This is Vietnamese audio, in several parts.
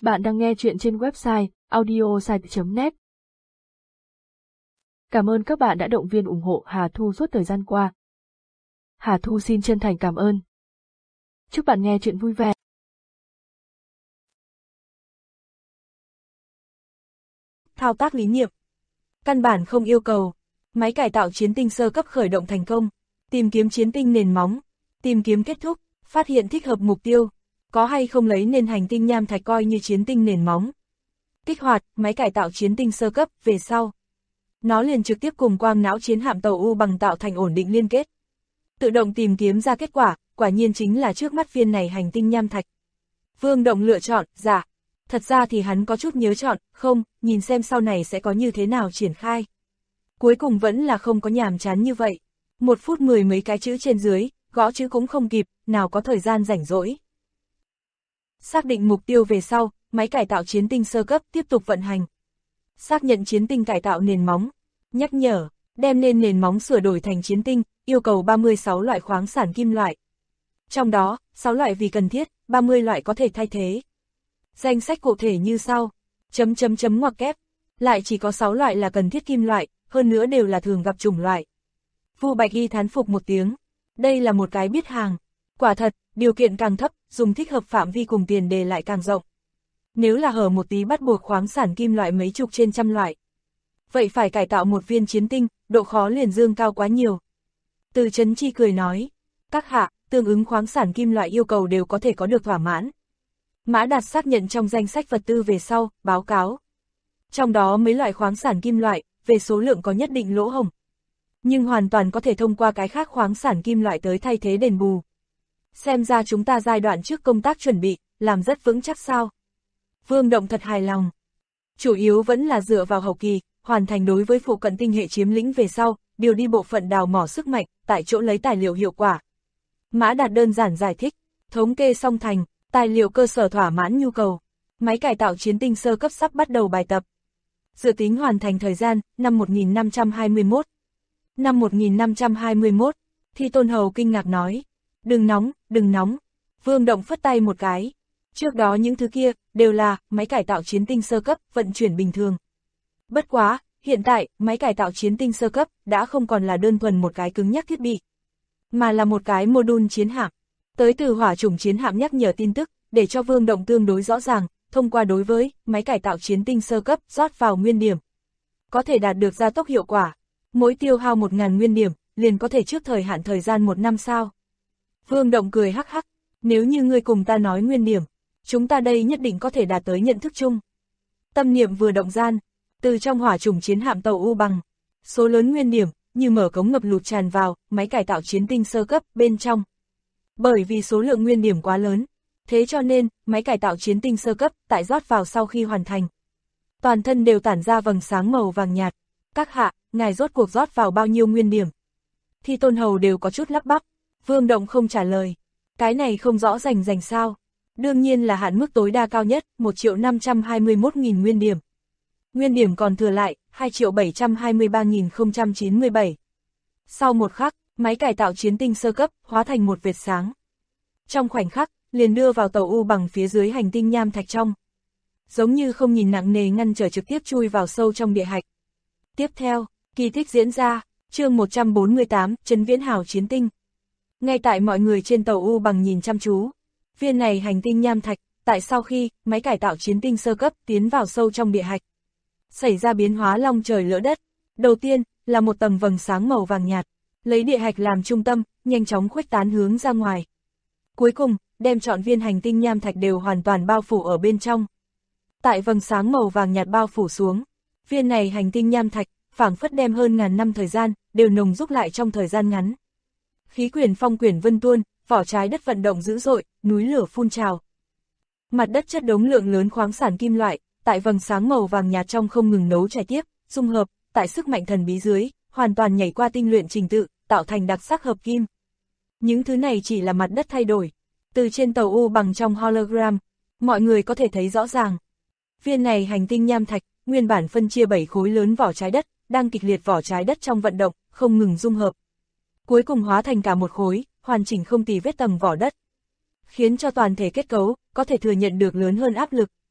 Bạn đang nghe chuyện trên website audiosite.net. Cảm ơn các bạn đã động viên ủng hộ Hà Thu suốt thời gian qua. Hà Thu xin chân thành cảm ơn. Chúc bạn nghe chuyện vui vẻ. Thao tác lý niệm. Căn bản không yêu cầu. Máy cải tạo chiến tinh sơ cấp khởi động thành công. Tìm kiếm chiến tinh nền móng. Tìm kiếm kết thúc. Phát hiện thích hợp mục tiêu. Có hay không lấy nên hành tinh nham thạch coi như chiến tinh nền móng. Kích hoạt máy cải tạo chiến tinh sơ cấp về sau. Nó liền trực tiếp cùng quang não chiến hạm tàu U bằng tạo thành ổn định liên kết. Tự động tìm kiếm ra kết quả, quả nhiên chính là trước mắt viên này hành tinh nham thạch. Vương Động lựa chọn, dạ. Thật ra thì hắn có chút nhớ chọn, không, nhìn xem sau này sẽ có như thế nào triển khai. Cuối cùng vẫn là không có nhàm chán như vậy. 1 phút 10 mấy cái chữ trên dưới, gõ chữ cũng không kịp, nào có thời gian rảnh rỗi. Xác định mục tiêu về sau, máy cải tạo chiến tinh sơ cấp tiếp tục vận hành. Xác nhận chiến tinh cải tạo nền móng. Nhắc nhở, đem nên nền móng sửa đổi thành chiến tinh, yêu cầu 36 loại khoáng sản kim loại. Trong đó, 6 loại vì cần thiết, 30 loại có thể thay thế. Danh sách cụ thể như sau. Ngoặc kép. Lại chỉ có 6 loại là cần thiết kim loại, hơn nữa đều là thường gặp chủng loại. Vu Bạch Y thán phục một tiếng. Đây là một cái biết hàng. Quả thật, điều kiện càng thấp, dùng thích hợp phạm vi cùng tiền đề lại càng rộng. Nếu là hở một tí bắt buộc khoáng sản kim loại mấy chục trên trăm loại. Vậy phải cải tạo một viên chiến tinh, độ khó liền dương cao quá nhiều. Từ Chấn Chi cười nói, các hạ, tương ứng khoáng sản kim loại yêu cầu đều có thể có được thỏa mãn. Mã Đạt xác nhận trong danh sách vật tư về sau, báo cáo. Trong đó mấy loại khoáng sản kim loại, về số lượng có nhất định lỗ hổng. Nhưng hoàn toàn có thể thông qua cái khác khoáng sản kim loại tới thay thế đền bù. Xem ra chúng ta giai đoạn trước công tác chuẩn bị, làm rất vững chắc sao. Vương Động thật hài lòng. Chủ yếu vẫn là dựa vào hậu kỳ, hoàn thành đối với phụ cận tinh hệ chiếm lĩnh về sau, điều đi bộ phận đào mỏ sức mạnh, tại chỗ lấy tài liệu hiệu quả. Mã Đạt đơn giản giải thích, thống kê song thành, tài liệu cơ sở thỏa mãn nhu cầu. Máy cải tạo chiến tinh sơ cấp sắp bắt đầu bài tập. Dự tính hoàn thành thời gian, năm 1521. Năm 1521, Thi Tôn Hầu kinh ngạc nói, đừng nóng, đừng nóng. Vương Động phất tay một cái. Trước đó những thứ kia, đều là máy cải tạo chiến tinh sơ cấp, vận chuyển bình thường. Bất quá, hiện tại, máy cải tạo chiến tinh sơ cấp, đã không còn là đơn thuần một cái cứng nhắc thiết bị, mà là một cái mô-đun chiến hạm. Tới từ hỏa chủng chiến hạm nhắc nhở tin tức, để cho Vương Động tương đối rõ ràng, thông qua đối với máy cải tạo chiến tinh sơ cấp rót vào nguyên điểm. Có thể đạt được gia tốc hiệu quả. Mỗi tiêu hao 1000 nguyên điểm, liền có thể trước thời hạn thời gian 1 năm sao. Vương Động cười hắc hắc, nếu như ngươi cùng ta nói nguyên điểm, chúng ta đây nhất định có thể đạt tới nhận thức chung. Tâm niệm vừa động gian, từ trong hỏa chủng chiến hạm tàu U bằng, số lớn nguyên điểm, như mở cống ngập lụt tràn vào, máy cải tạo chiến tinh sơ cấp bên trong. Bởi vì số lượng nguyên điểm quá lớn, thế cho nên, máy cải tạo chiến tinh sơ cấp, tại rót vào sau khi hoàn thành. Toàn thân đều tản ra vầng sáng màu vàng nhạt. Các hạ, ngài rốt cuộc rót vào bao nhiêu nguyên điểm? Thi Tôn Hầu đều có chút lắp bắp. Vương Động không trả lời. Cái này không rõ rành sao? Đương nhiên là hạn mức tối đa cao nhất, 1.521.000 nguyên điểm. Nguyên điểm còn thừa lại, 2.723.097. Sau một khắc, máy cải tạo chiến tinh sơ cấp, hóa thành một vệt sáng. Trong khoảnh khắc, liền đưa vào tàu U bằng phía dưới hành tinh nham thạch trong. Giống như không nhìn nặng nề ngăn trở trực tiếp chui vào sâu trong địa hạch. Tiếp theo, kỳ tích diễn ra, chương 148, Trấn Viễn Hào chiến tinh. Ngay tại mọi người trên tàu U bằng nhìn chăm chú, viên này hành tinh nham thạch, tại sau khi máy cải tạo chiến tinh sơ cấp tiến vào sâu trong địa hạch, xảy ra biến hóa long trời lỡ đất. Đầu tiên, là một tầng vầng sáng màu vàng nhạt, lấy địa hạch làm trung tâm, nhanh chóng khuếch tán hướng ra ngoài. Cuối cùng, đem trọn viên hành tinh nham thạch đều hoàn toàn bao phủ ở bên trong. Tại vầng sáng màu vàng nhạt bao phủ xuống, viên này hành tinh nham thạch, phảng phất đem hơn ngàn năm thời gian, đều nồng rúc lại trong thời gian ngắn. Khí quyển phong quyển vân tuôn, vỏ trái đất vận động dữ dội, núi lửa phun trào. Mặt đất chất đống lượng lớn khoáng sản kim loại, tại vầng sáng màu vàng nhạt trong không ngừng nấu chảy tiếp, dung hợp, tại sức mạnh thần bí dưới, hoàn toàn nhảy qua tinh luyện trình tự, tạo thành đặc sắc hợp kim. Những thứ này chỉ là mặt đất thay đổi. Từ trên tàu U bằng trong hologram, mọi người có thể thấy rõ ràng. Viên này hành tinh nham thạch, nguyên bản phân chia 7 khối lớn vỏ trái đất, đang kịch liệt vỏ trái đất trong vận động, không ngừng dung hợp. Cuối cùng hóa thành cả một khối, hoàn chỉnh không tì vết tầng vỏ đất. Khiến cho toàn thể kết cấu, có thể thừa nhận được lớn hơn áp lực.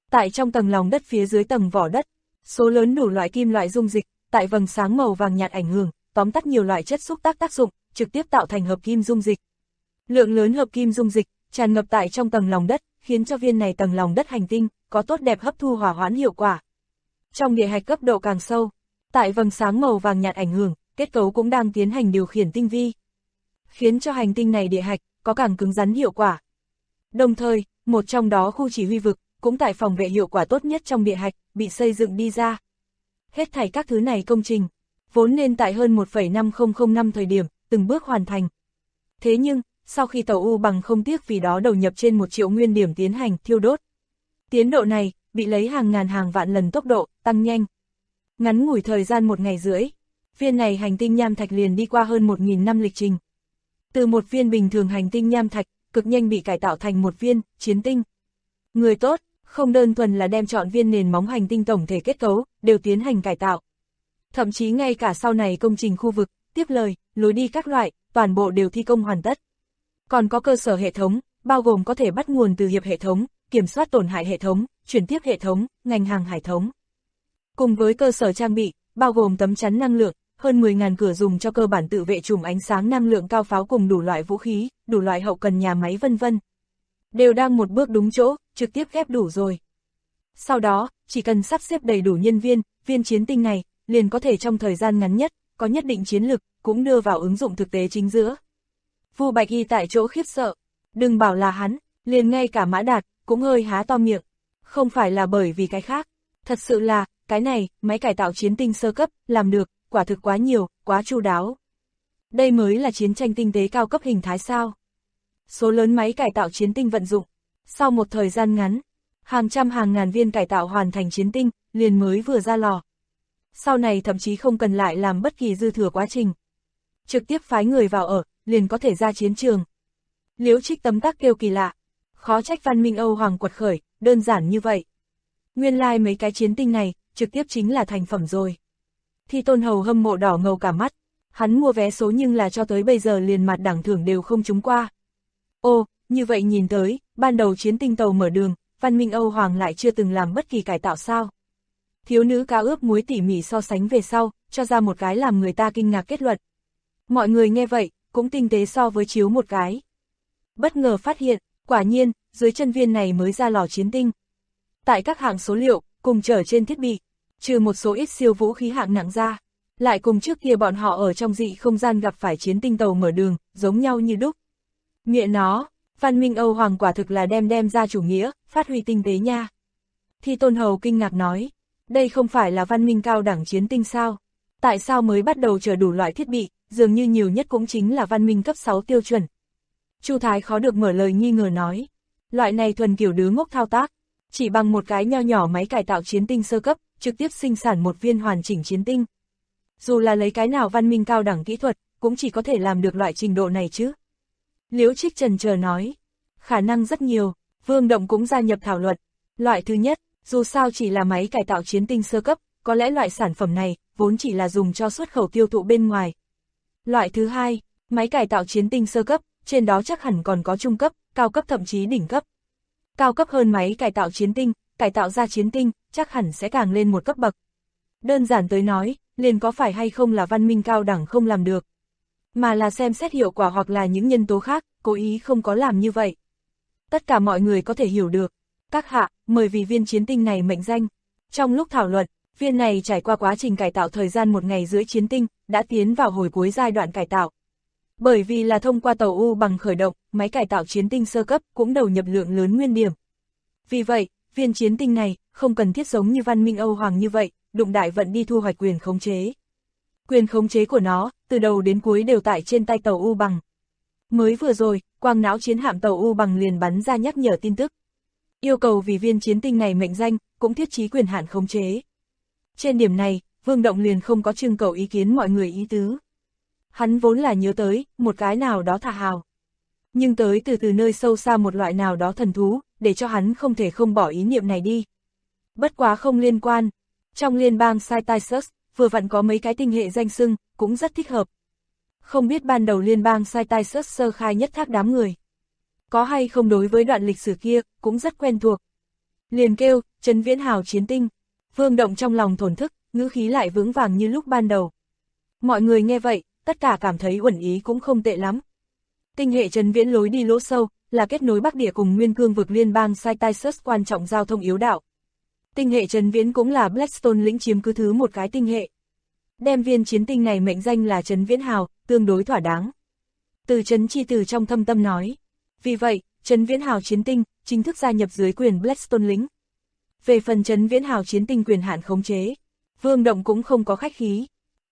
Tại trong tầng lòng đất phía dưới tầng vỏ đất, số lớn đủ loại kim loại dung dịch, tại vầng sáng màu vàng nhạt ảnh hưởng, tóm tắt nhiều loại chất xúc tác tác dụng, trực tiếp tạo thành hợp kim dung dịch. Lượng lớn hợp kim dung dịch tràn ngập tại trong tầng lòng đất, khiến cho viên này tầng lòng đất hành tinh có tốt đẹp hấp thu hỏa hoãn hiệu quả. Trong địa hạch cấp độ càng sâu, tại vầng sáng màu vàng nhạt ảnh hưởng, kết cấu cũng đang tiến hành điều khiển tinh vi, khiến cho hành tinh này địa hạch có càng cứng rắn hiệu quả. Đồng thời, một trong đó khu chỉ huy vực cũng tại phòng vệ hiệu quả tốt nhất trong địa hạch bị xây dựng đi ra. Hết thảy các thứ này công trình vốn nên tại hơn 1,5005 năm thời điểm từng bước hoàn thành. Thế nhưng, sau khi tàu U bằng không tiếc vì đó đầu nhập trên 1 triệu nguyên điểm tiến hành thiêu đốt, tiến độ này bị lấy hàng ngàn hàng vạn lần tốc độ tăng nhanh. Ngắn ngủi thời gian 1 ngày rưỡi, viên này hành tinh nham thạch liền đi qua hơn 1000 năm lịch trình. Từ một viên bình thường hành tinh nham thạch, cực nhanh bị cải tạo thành một viên chiến tinh. Người tốt, không đơn thuần là đem chọn viên nền móng hành tinh tổng thể kết cấu, đều tiến hành cải tạo. Thậm chí ngay cả sau này công trình khu vực, tiếp lời, lối đi các loại, toàn bộ đều thi công hoàn tất. Còn có cơ sở hệ thống, bao gồm có thể bắt nguồn từ hiệp hệ thống, kiểm soát tổn hại hệ thống, chuyển tiếp hệ thống, ngành hàng hải thống. Cùng với cơ sở trang bị, bao gồm tấm chắn năng lượng, hơn 10.000 cửa dùng cho cơ bản tự vệ chùm ánh sáng năng lượng cao pháo cùng đủ loại vũ khí, đủ loại hậu cần nhà máy vân vân. Đều đang một bước đúng chỗ, trực tiếp ghép đủ rồi. Sau đó, chỉ cần sắp xếp đầy đủ nhân viên, viên chiến tinh này, liền có thể trong thời gian ngắn nhất, có nhất định chiến lực, cũng đưa vào ứng dụng thực tế chính giữa. Vu Bạch Y tại chỗ khiếp sợ, đừng bảo là hắn, liền ngay cả Mã Đạt, cũng hơi há to miệng. Không phải là bởi vì cái khác, thật sự là, cái này, máy cải tạo chiến tinh sơ cấp, làm được, quả thực quá nhiều, quá chu đáo. Đây mới là chiến tranh tinh tế cao cấp hình thái sao. Số lớn máy cải tạo chiến tinh vận dụng. Sau một thời gian ngắn, hàng trăm hàng ngàn viên cải tạo hoàn thành chiến tinh, liền mới vừa ra lò. Sau này thậm chí không cần lại làm bất kỳ dư thừa quá trình. Trực tiếp phái người vào ở, liền có thể ra chiến trường. Liễu Trích tấm tắc kêu kỳ lạ. Khó trách văn minh Âu Hoàng quật khởi, đơn giản như vậy. Nguyên lai mấy cái chiến tinh này, trực tiếp chính là thành phẩm rồi. Thi Tôn Hầu hâm mộ đỏ ngầu cả mắt. Hắn mua vé số nhưng là cho tới bây giờ liền mặt đẳng thưởng đều không trúng qua. Ô, như vậy nhìn tới, ban đầu chiến tinh tàu mở đường, văn minh Âu Hoàng lại chưa từng làm bất kỳ cải tạo sao. Thiếu nữ cá ướp muối tỉ mỉ so sánh về sau, cho ra một cái làm người ta kinh ngạc kết luận. Mọi người nghe vậy, cũng tinh tế so với chiếu một cái. Bất ngờ phát hiện, quả nhiên, dưới chân viên này mới ra lò chiến tinh. Tại các hạng số liệu, cùng chở trên thiết bị, trừ một số ít siêu vũ khí hạng nặng ra, lại cùng trước kia bọn họ ở trong dị không gian gặp phải chiến tinh tàu mở đường, giống nhau như đúc. Mẹ nó, văn minh Âu Hoàng quả thực là đem ra chủ nghĩa, phát huy tinh tế nha. Thi Tôn Hầu kinh ngạc nói, đây không phải là văn minh cao đẳng chiến tinh sao? Tại sao mới bắt đầu chở đủ loại thiết bị, dường như nhiều nhất cũng chính là văn minh cấp 6 tiêu chuẩn. Chu Thái khó được mở lời nghi ngờ nói, loại này thuần kiểu đứa ngốc thao tác, chỉ bằng một cái nho nhỏ máy cải tạo chiến tinh sơ cấp, trực tiếp sinh sản một viên hoàn chỉnh chiến tinh. Dù là lấy cái nào văn minh cao đẳng kỹ thuật, cũng chỉ có thể làm được loại trình độ này chứ. Liễu Trích chần chờ nói, khả năng rất nhiều, Vương Động cũng gia nhập thảo luận. Loại thứ nhất, dù sao chỉ là máy cải tạo chiến tinh sơ cấp, có lẽ loại sản phẩm này vốn chỉ là dùng cho xuất khẩu tiêu thụ bên ngoài. Loại thứ hai, máy cải tạo chiến tinh sơ cấp, trên đó chắc hẳn còn có trung cấp, cao cấp thậm chí đỉnh cấp. Cao cấp hơn máy cải tạo chiến tinh, cải tạo ra chiến tinh, chắc hẳn sẽ càng lên một cấp bậc. Đơn giản tới nói, liền có phải hay không là văn minh cao đẳng không làm được, mà là xem xét hiệu quả hoặc là những nhân tố khác, cố ý không có làm như vậy. Tất cả mọi người có thể hiểu được. Các hạ, mời vì viên chiến tinh này mệnh danh. Trong lúc thảo luận, viên này trải qua quá trình cải tạo thời gian 1 ngày rưỡi chiến tinh, đã tiến vào hồi cuối giai đoạn cải tạo. Bởi vì là thông qua tàu U bằng khởi động, máy cải tạo chiến tinh sơ cấp cũng đầu nhập lượng lớn nguyên điểm. Vì vậy, viên chiến tinh này không cần thiết giống như văn minh Âu Hoàng như vậy, đụng đại vận đi thu hoạch quyền khống chế. Quyền khống chế của nó, từ đầu đến cuối đều tại trên tay tàu U bằng. Mới vừa rồi, quang não chiến hạm tàu U bằng liền bắn ra nhắc nhở tin tức. Yêu cầu vì viên chiến tinh này mệnh danh, cũng thiết trí quyền hạn khống chế. Trên điểm này, Vương Động liền không có trưng cầu ý kiến mọi người ý tứ. Hắn vốn là nhớ tới, một cái nào đó thả hào. Nhưng tới từ nơi sâu xa một loại nào đó thần thú, để cho hắn không thể không bỏ ý niệm này đi. Bất quá không liên quan. Trong liên bang Cytisus, vừa vặn có mấy cái tinh hệ danh xưng, cũng rất thích hợp. Không biết ban đầu liên bang Cytisus sơ khai nhất thác đám người. Có hay không đối với đoạn lịch sử kia, cũng rất quen thuộc. liền kêu, Trấn Viễn Hào chiến tinh. Vương Động trong lòng thổn thức, ngữ khí lại vững vàng như lúc ban đầu. Mọi người nghe vậy, tất cả cảm thấy uẩn ý cũng không tệ lắm. Tinh hệ Trấn Viễn lối đi lỗ sâu, là kết nối Bắc Địa cùng Nguyên Cương vực liên bang Cytisus quan trọng giao thông yếu đạo. Tinh hệ Trấn Viễn cũng là Blackstone lĩnh chiếm cứ thứ một cái tinh hệ. Đem viên chiến tinh này mệnh danh là Trấn Viễn Hào, tương đối thỏa đáng. Từ Trấn Chi từ trong thâm tâm nói. Vì vậy, Trấn Viễn Hào chiến tinh, chính thức gia nhập dưới quyền Blackstone lĩnh. Về phần Trấn Viễn Hào chiến tinh quyền hạn khống chế, Vương Động cũng không có khách khí.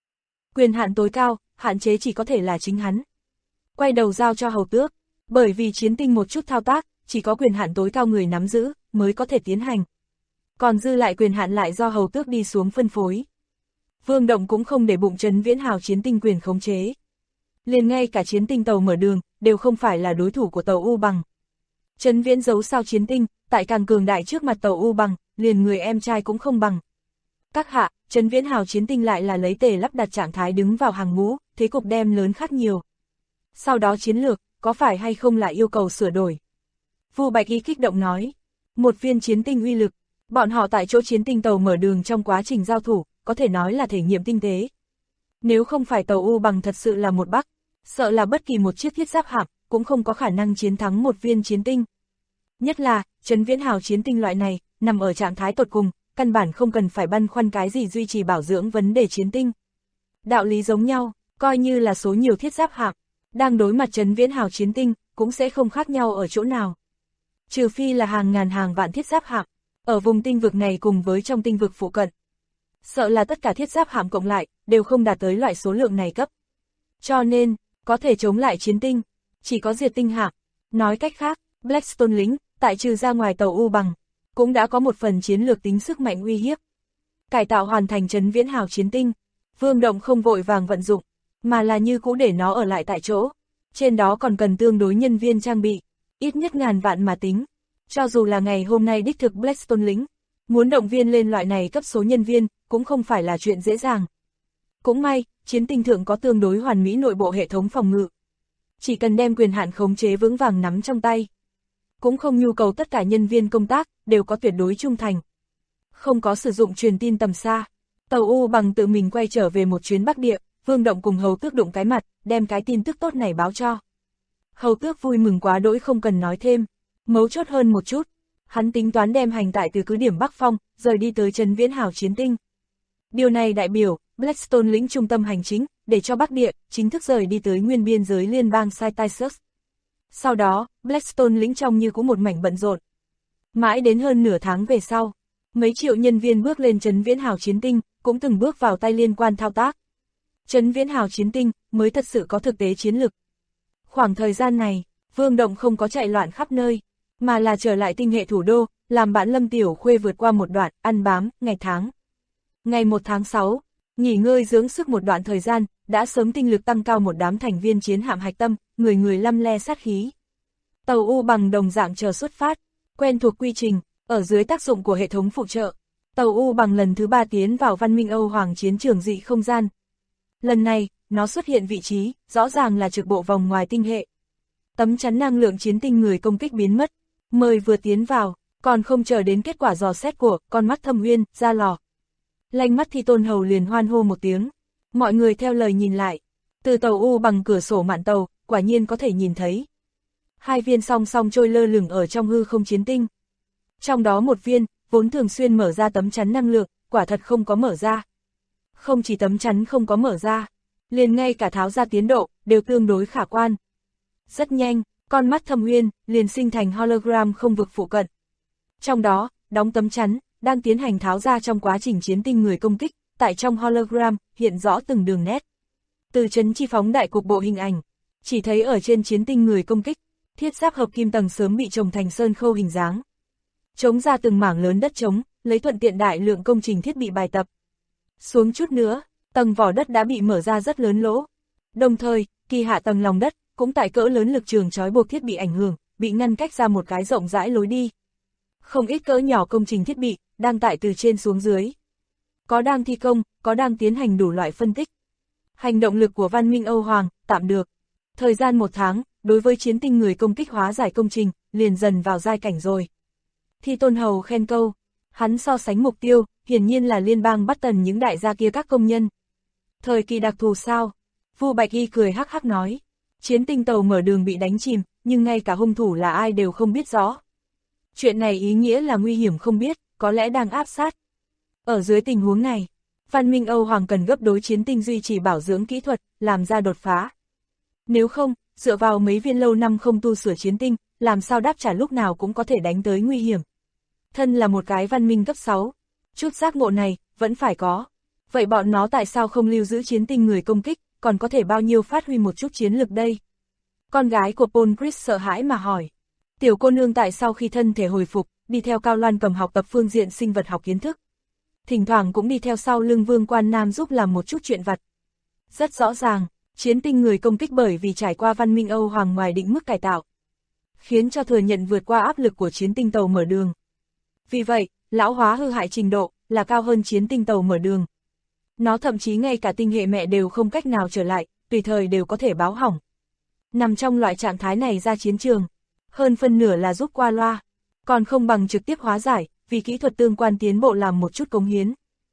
Quyền hạn tối cao, hạn chế chỉ có thể là chính hắn. Quay đầu giao cho Hầu Tước, bởi vì chiến tinh một chút thao tác, chỉ có quyền hạn tối cao người nắm giữ, mới có thể tiến hành. Còn dư lại quyền hạn lại do Hầu Tước đi xuống phân phối. Vương Động cũng không để bụng Trấn Viễn Hào chiến tinh quyền khống chế. Liền ngay cả chiến tinh tàu mở đường, đều không phải là đối thủ của tàu U Bằng. Trấn Viễn giấu sao chiến tinh, tại càng cường đại trước mặt tàu U Bằng, liền người em trai cũng không bằng. Các hạ, Trấn Viễn Hào chiến tinh lại là lấy tề lắp đặt trạng thái đứng vào hàng ngũ, thế cục đem lớn khác nhiều. Sau đó chiến lược, có phải hay không lại yêu cầu sửa đổi? Vu Bạch Y kích động nói, một viên chiến tinh uy lực, bọn họ tại chỗ chiến tinh tàu mở đường trong quá trình giao thủ, có thể nói là thể nghiệm tinh tế. Nếu không phải tàu U Bằng thật sự là một bắc, sợ là bất kỳ một chiếc thiết giáp hạm, cũng không có khả năng chiến thắng một viên chiến tinh. Nhất là, Trấn Viễn Hào chiến tinh loại này, nằm ở trạng thái tột cùng, căn bản không cần phải băn khoăn cái gì duy trì bảo dưỡng vấn đề chiến tinh. Đạo lý giống nhau, coi như là số nhiều thiết giáp hạm, đang đối mặt Trấn Viễn Hào chiến tinh, cũng sẽ không khác nhau ở chỗ nào. Trừ phi là hàng ngàn hàng vạn thiết giáp hạm, ở vùng tinh vực này cùng với trong tinh vực phụ cận. Sợ là tất cả thiết giáp hạm cộng lại, đều không đạt tới loại số lượng này cấp. Cho nên, có thể chống lại chiến tinh, chỉ có diệt tinh hạm. Nói cách khác, Blackstone lính, tại trừ ra ngoài tàu U Bằng, cũng đã có một phần chiến lược tính sức mạnh uy hiếp. Cải tạo hoàn thành Trấn Viễn Hào chiến tinh, Vương Động không vội vàng vận dụng, mà là như cũ để nó ở lại tại chỗ. Trên đó còn cần tương đối nhân viên trang bị, ít nhất ngàn vạn mà tính. Cho dù là ngày hôm nay đích thực Blackstone lính, muốn động viên lên loại này cấp số nhân viên, cũng không phải là chuyện dễ dàng. Cũng may, chiến tinh thượng có tương đối hoàn mỹ nội bộ hệ thống phòng ngự. Chỉ cần đem quyền hạn khống chế vững vàng nắm trong tay. Cũng không nhu cầu tất cả nhân viên công tác, đều có tuyệt đối trung thành. Không có sử dụng truyền tin tầm xa. Tàu U Bằng tự mình quay trở về một chuyến Bắc Địa, Vương Động cùng Hầu Tước đụng cái mặt, đem cái tin tức tốt này báo cho. Hầu Tước vui mừng quá đỗi không cần nói thêm. Mấu chốt hơn một chút, hắn tính toán đem hành tại từ cứ điểm Bắc Phong, rời đi tới Trấn Viễn Hào chiến tinh. Điều này đại biểu, Blackstone lĩnh trung tâm hành chính, để cho Bắc Địa, chính thức rời đi tới nguyên biên giới liên bang Cytisus. Sau đó, Blackstone lĩnh trong như cũng một mảnh bận rộn. Mãi đến hơn nửa tháng về sau, mấy triệu nhân viên bước lên Trấn Viễn Hào chiến tinh, cũng từng bước vào tay liên quan thao tác. Trấn Viễn Hào chiến tinh, mới thật sự có thực tế chiến lực. Khoảng thời gian này, Vương Động không có chạy loạn khắp nơi, mà là trở lại tinh hệ thủ đô, làm bạn Lâm Tiểu Khuê vượt qua một đoạn, ăn bám, ngày tháng. Ngày 1 tháng 6, nghỉ ngơi dưỡng sức một đoạn thời gian, đã sớm tinh lực tăng cao một đám thành viên chiến hạm hạch tâm, người người lăm le sát khí. Tàu U Bằng đồng dạng chờ xuất phát, quen thuộc quy trình, ở dưới tác dụng của hệ thống phụ trợ. Tàu U Bằng lần thứ 3 tiến vào văn minh Âu Hoàng chiến trường dị không gian. Lần này, nó xuất hiện vị trí, rõ ràng là trực bộ vòng ngoài tinh hệ. Tấm chắn năng lượng chiến tinh người công kích biến mất, mời vừa tiến vào, còn không chờ đến kết quả dò xét của con mắt Thâm Uyên, ra lò. Lanh mắt Thi Tôn Hầu liền hoan hô một tiếng, mọi người theo lời nhìn lại, từ tàu U Bằng cửa sổ mạn tàu, quả nhiên có thể nhìn thấy. Hai viên song song trôi lơ lửng ở trong hư không chiến tinh. Trong đó một viên, vốn thường xuyên mở ra tấm chắn năng lượng, quả thật không có mở ra. Không chỉ tấm chắn không có mở ra, liền ngay cả tháo ra tiến độ, đều tương đối khả quan. Rất nhanh, con mắt Thâm Uyên liền sinh thành hologram không vực phụ cận. Trong đó, đóng tấm chắn, đang tiến hành tháo ra trong quá trình chiến tinh người công kích, tại trong hologram, hiện rõ từng đường nét. Từ Trấn Chi phóng đại cục bộ hình ảnh, chỉ thấy ở trên chiến tinh người công kích, thiết giáp hợp kim tầng sớm bị trồng thành sơn khâu hình dáng. Chống ra từng mảng lớn đất trống, lấy thuận tiện đại lượng công trình thiết bị bài tập. Xuống chút nữa, tầng vỏ đất đã bị mở ra rất lớn lỗ. Đồng thời, kỳ hạ tầng lòng đất, cũng tại cỡ lớn lực trường trói buộc thiết bị ảnh hưởng, bị ngăn cách ra một cái rộng rãi lối đi. Không ít cỡ nhỏ công trình thiết bị, đang tại từ trên xuống dưới. Có đang thi công, có đang tiến hành đủ loại phân tích. Hành động lực của văn minh Âu Hoàng, tạm được. Thời gian 1 tháng, đối với chiến tinh người công kích hóa giải công trình, liền dần vào giai cảnh rồi. Thi Tôn Hầu khen câu, hắn so sánh mục tiêu, hiển nhiên là liên bang Bắc Tần những đại gia kia các công nhân. Thời kỳ đặc thù sao? Vu Bạch Y cười hắc hắc nói, chiến tinh tàu mở đường bị đánh chìm, nhưng ngay cả hung thủ là ai đều không biết rõ. Chuyện này ý nghĩa là nguy hiểm không biết, có lẽ đang áp sát. Ở dưới tình huống này, Văn Minh Âu Hoàng cần gấp đối chiến tinh duy trì bảo dưỡng kỹ thuật, làm ra đột phá. Nếu không, dựa vào mấy viên lâu năm không tu sửa chiến tinh, làm sao đáp trả lúc nào cũng có thể đánh tới nguy hiểm. Thân là một cái văn minh cấp 6, chút giác ngộ này, vẫn phải có. Vậy bọn nó tại sao không lưu giữ chiến tinh người công kích, còn có thể bao nhiêu phát huy một chút chiến lực đây? Con gái của Paul Chris sợ hãi mà hỏi. Tiểu cô nương tại sau khi thân thể hồi phục, đi theo Cao Loan Cầm học tập phương diện sinh vật học kiến thức. Thỉnh thoảng cũng đi theo sau lưng Vương Quan Nam giúp làm một chút chuyện vặt. Rất rõ ràng, chiến tinh người công kích bởi vì trải qua Văn Minh Âu Hoàng ngoài định mức cải tạo, khiến cho thừa nhận vượt qua áp lực của chiến tinh tàu mở đường. Vì vậy, lão hóa hư hại trình độ là cao hơn chiến tinh tàu mở đường. Nó thậm chí ngay cả tinh hệ mẹ đều không cách nào trở lại, tùy thời đều có thể báo hỏng. Nằm trong loại trạng thái này ra chiến trường, hơn phân nửa là giúp qua loa, còn không bằng trực tiếp hóa giải, vì kỹ thuật tương quan tiến bộ làm một chút cống hiến.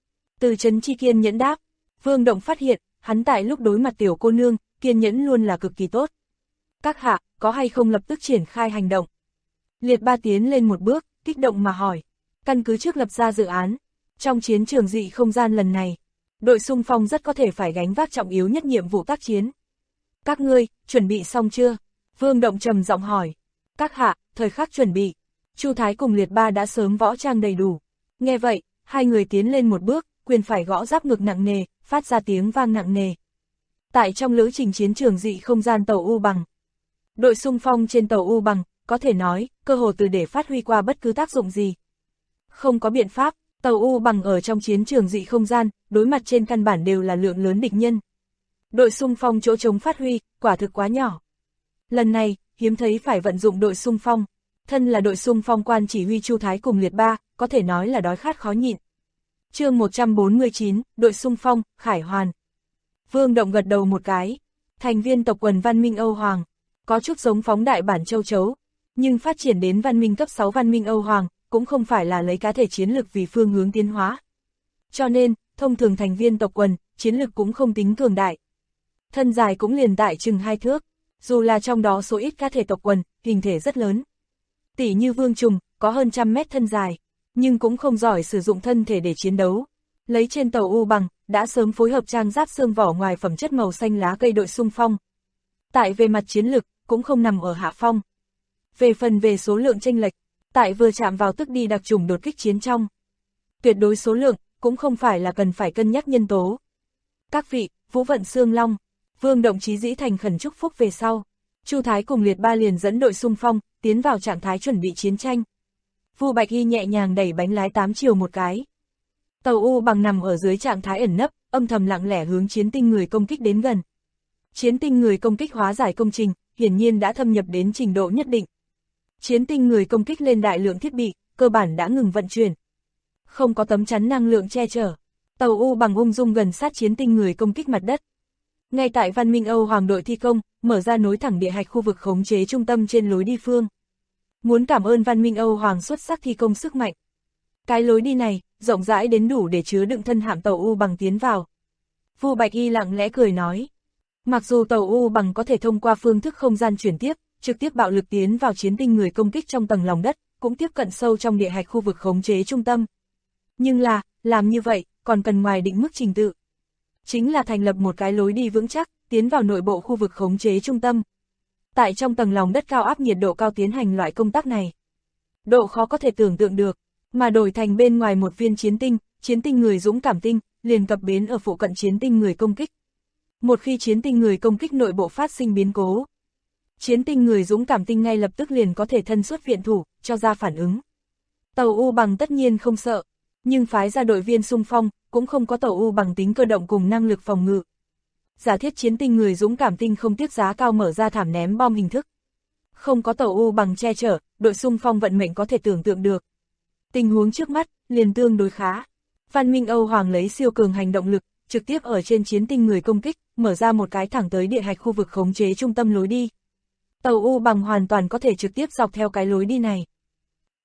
Từ Trấn Chi kiên nhẫn đáp, Vương Động phát hiện, hắn tại lúc đối mặt tiểu cô nương, kiên nhẫn luôn là cực kỳ tốt. Các hạ, có hay không lập tức triển khai hành động? Liệt Ba tiến lên một bước, kích động mà hỏi. Căn cứ trước lập ra dự án, trong chiến trường dị không gian lần này, đội xung phong rất có thể phải gánh vác trọng yếu nhất nhiệm vụ tác chiến. Các ngươi, chuẩn bị xong chưa? Vương Động trầm giọng hỏi. Các hạ, thời khắc chuẩn bị. Chu Thái cùng Liệt Ba đã sớm võ trang đầy đủ. Nghe vậy, hai người tiến lên một bước, quyền phải gõ giáp ngực nặng nề, phát ra tiếng vang nặng nề. Tại trong lữ trình chiến trường dị không gian tàu U Bằng, đội xung phong trên tàu U Bằng, có thể nói, cơ hồ từ để phát huy qua bất cứ tác dụng gì. Không có biện pháp, tàu U Bằng ở trong chiến trường dị không gian, đối mặt trên căn bản đều là lượng lớn địch nhân. Đội xung phong chỗ trống phát huy, quả thực quá nhỏ. Lần này, hiếm thấy phải vận dụng đội xung phong. Thân là đội xung phong quan chỉ huy Chu Thái cùng Liệt Ba, có thể nói là đói khát khó nhịn. Chương 149, đội xung phong, Khải Hoàn. Vương Động gật đầu một cái. Thành viên tộc quần Văn Minh Âu Hoàng, có chút giống phóng đại bản châu chấu, nhưng phát triển đến văn minh cấp 6 Văn Minh Âu Hoàng, cũng không phải là lấy cá thể chiến lực vì phương hướng tiến hóa. Cho nên, thông thường thành viên tộc quần, chiến lực cũng không tính cường đại. Thân dài cũng liền tại chừng 2 thước, dù là trong đó số ít cá thể tộc quần, hình thể rất lớn. Tỷ như Vương Trùng, có hơn 100 mét thân dài, nhưng cũng không giỏi sử dụng thân thể để chiến đấu. Lấy trên tàu U Bằng, đã sớm phối hợp trang giáp xương vỏ ngoài phẩm chất màu xanh lá cây đội xung phong. Tại về mặt chiến lực, cũng không nằm ở hạ phong. Về số lượng chênh lệch, tại vừa chạm vào tức đi đặc trùng đột kích chiến trong. Tuyệt đối số lượng, cũng không phải là cần phải cân nhắc nhân tố. Các vị, Vũ Vận Xương Long, Vương Động Chí dĩ thành khẩn chúc phúc về sau. Chu Thái cùng Liệt Ba liền dẫn đội xung phong, tiến vào trạng thái chuẩn bị chiến tranh. Vu Bạch Y nhẹ nhàng đẩy bánh lái 8 chiều một cái. Tàu U Bằng nằm ở dưới trạng thái ẩn nấp, âm thầm lặng lẽ hướng chiến tinh người công kích đến gần. Chiến tinh người công kích hóa giải công trình, hiển nhiên đã thâm nhập đến trình độ nhất định. Chiến tinh người công kích lên đại lượng thiết bị, cơ bản đã ngừng vận chuyển. Không có tấm chắn năng lượng che chở, tàu U Bằng ung dung gần sát chiến tinh người công kích mặt đất. Ngay tại Văn Minh Âu Hoàng đội thi công, mở ra nối thẳng địa hạch khu vực khống chế trung tâm trên lối đi phương. Muốn cảm ơn Văn Minh Âu Hoàng xuất sắc thi công sức mạnh. Cái lối đi này, rộng rãi đến đủ để chứa đựng thân hạm tàu U Bằng tiến vào. Vu Bạch Y lặng lẽ cười nói. Mặc dù tàu U Bằng có thể thông qua phương thức không gian chuyển tiếp, trực tiếp bạo lực tiến vào chiến tinh người công kích trong tầng lòng đất, cũng tiếp cận sâu trong địa hạch khu vực khống chế trung tâm. Nhưng là, làm như vậy, còn cần ngoài định mức trình tự. Chính là thành lập một cái lối đi vững chắc, tiến vào nội bộ khu vực khống chế trung tâm. Tại trong tầng lòng đất cao áp nhiệt độ cao tiến hành loại công tác này. Độ khó có thể tưởng tượng được, mà đổi thành bên ngoài một viên chiến tinh người dũng cảm tinh, liền cập bến ở phụ cận chiến tinh người công kích. Một khi chiến tinh người công kích nội bộ phát sinh biến cố, chiến tinh người dũng cảm tinh ngay lập tức liền có thể thân xuất viện thủ, cho ra phản ứng. Tàu U Bằng tất nhiên không sợ, nhưng phái ra đội viên xung phong, cũng không có tàu U Bằng tính cơ động cùng năng lực phòng ngự. Giả thiết chiến tinh người dũng cảm tinh không tiếc giá cao mở ra thảm ném bom hình thức. Không có tàu U Bằng che chở, đội xung phong vận mệnh có thể tưởng tượng được. Tình huống trước mắt, liền tương đối khá. Văn Minh Âu Hoàng lấy siêu cường hành động lực, trực tiếp ở trên chiến tinh người công kích, mở ra một cái thẳng tới địa hạch khu vực khống chế trung tâm lối đi. Tàu U Bằng hoàn toàn có thể trực tiếp dọc theo cái lối đi này.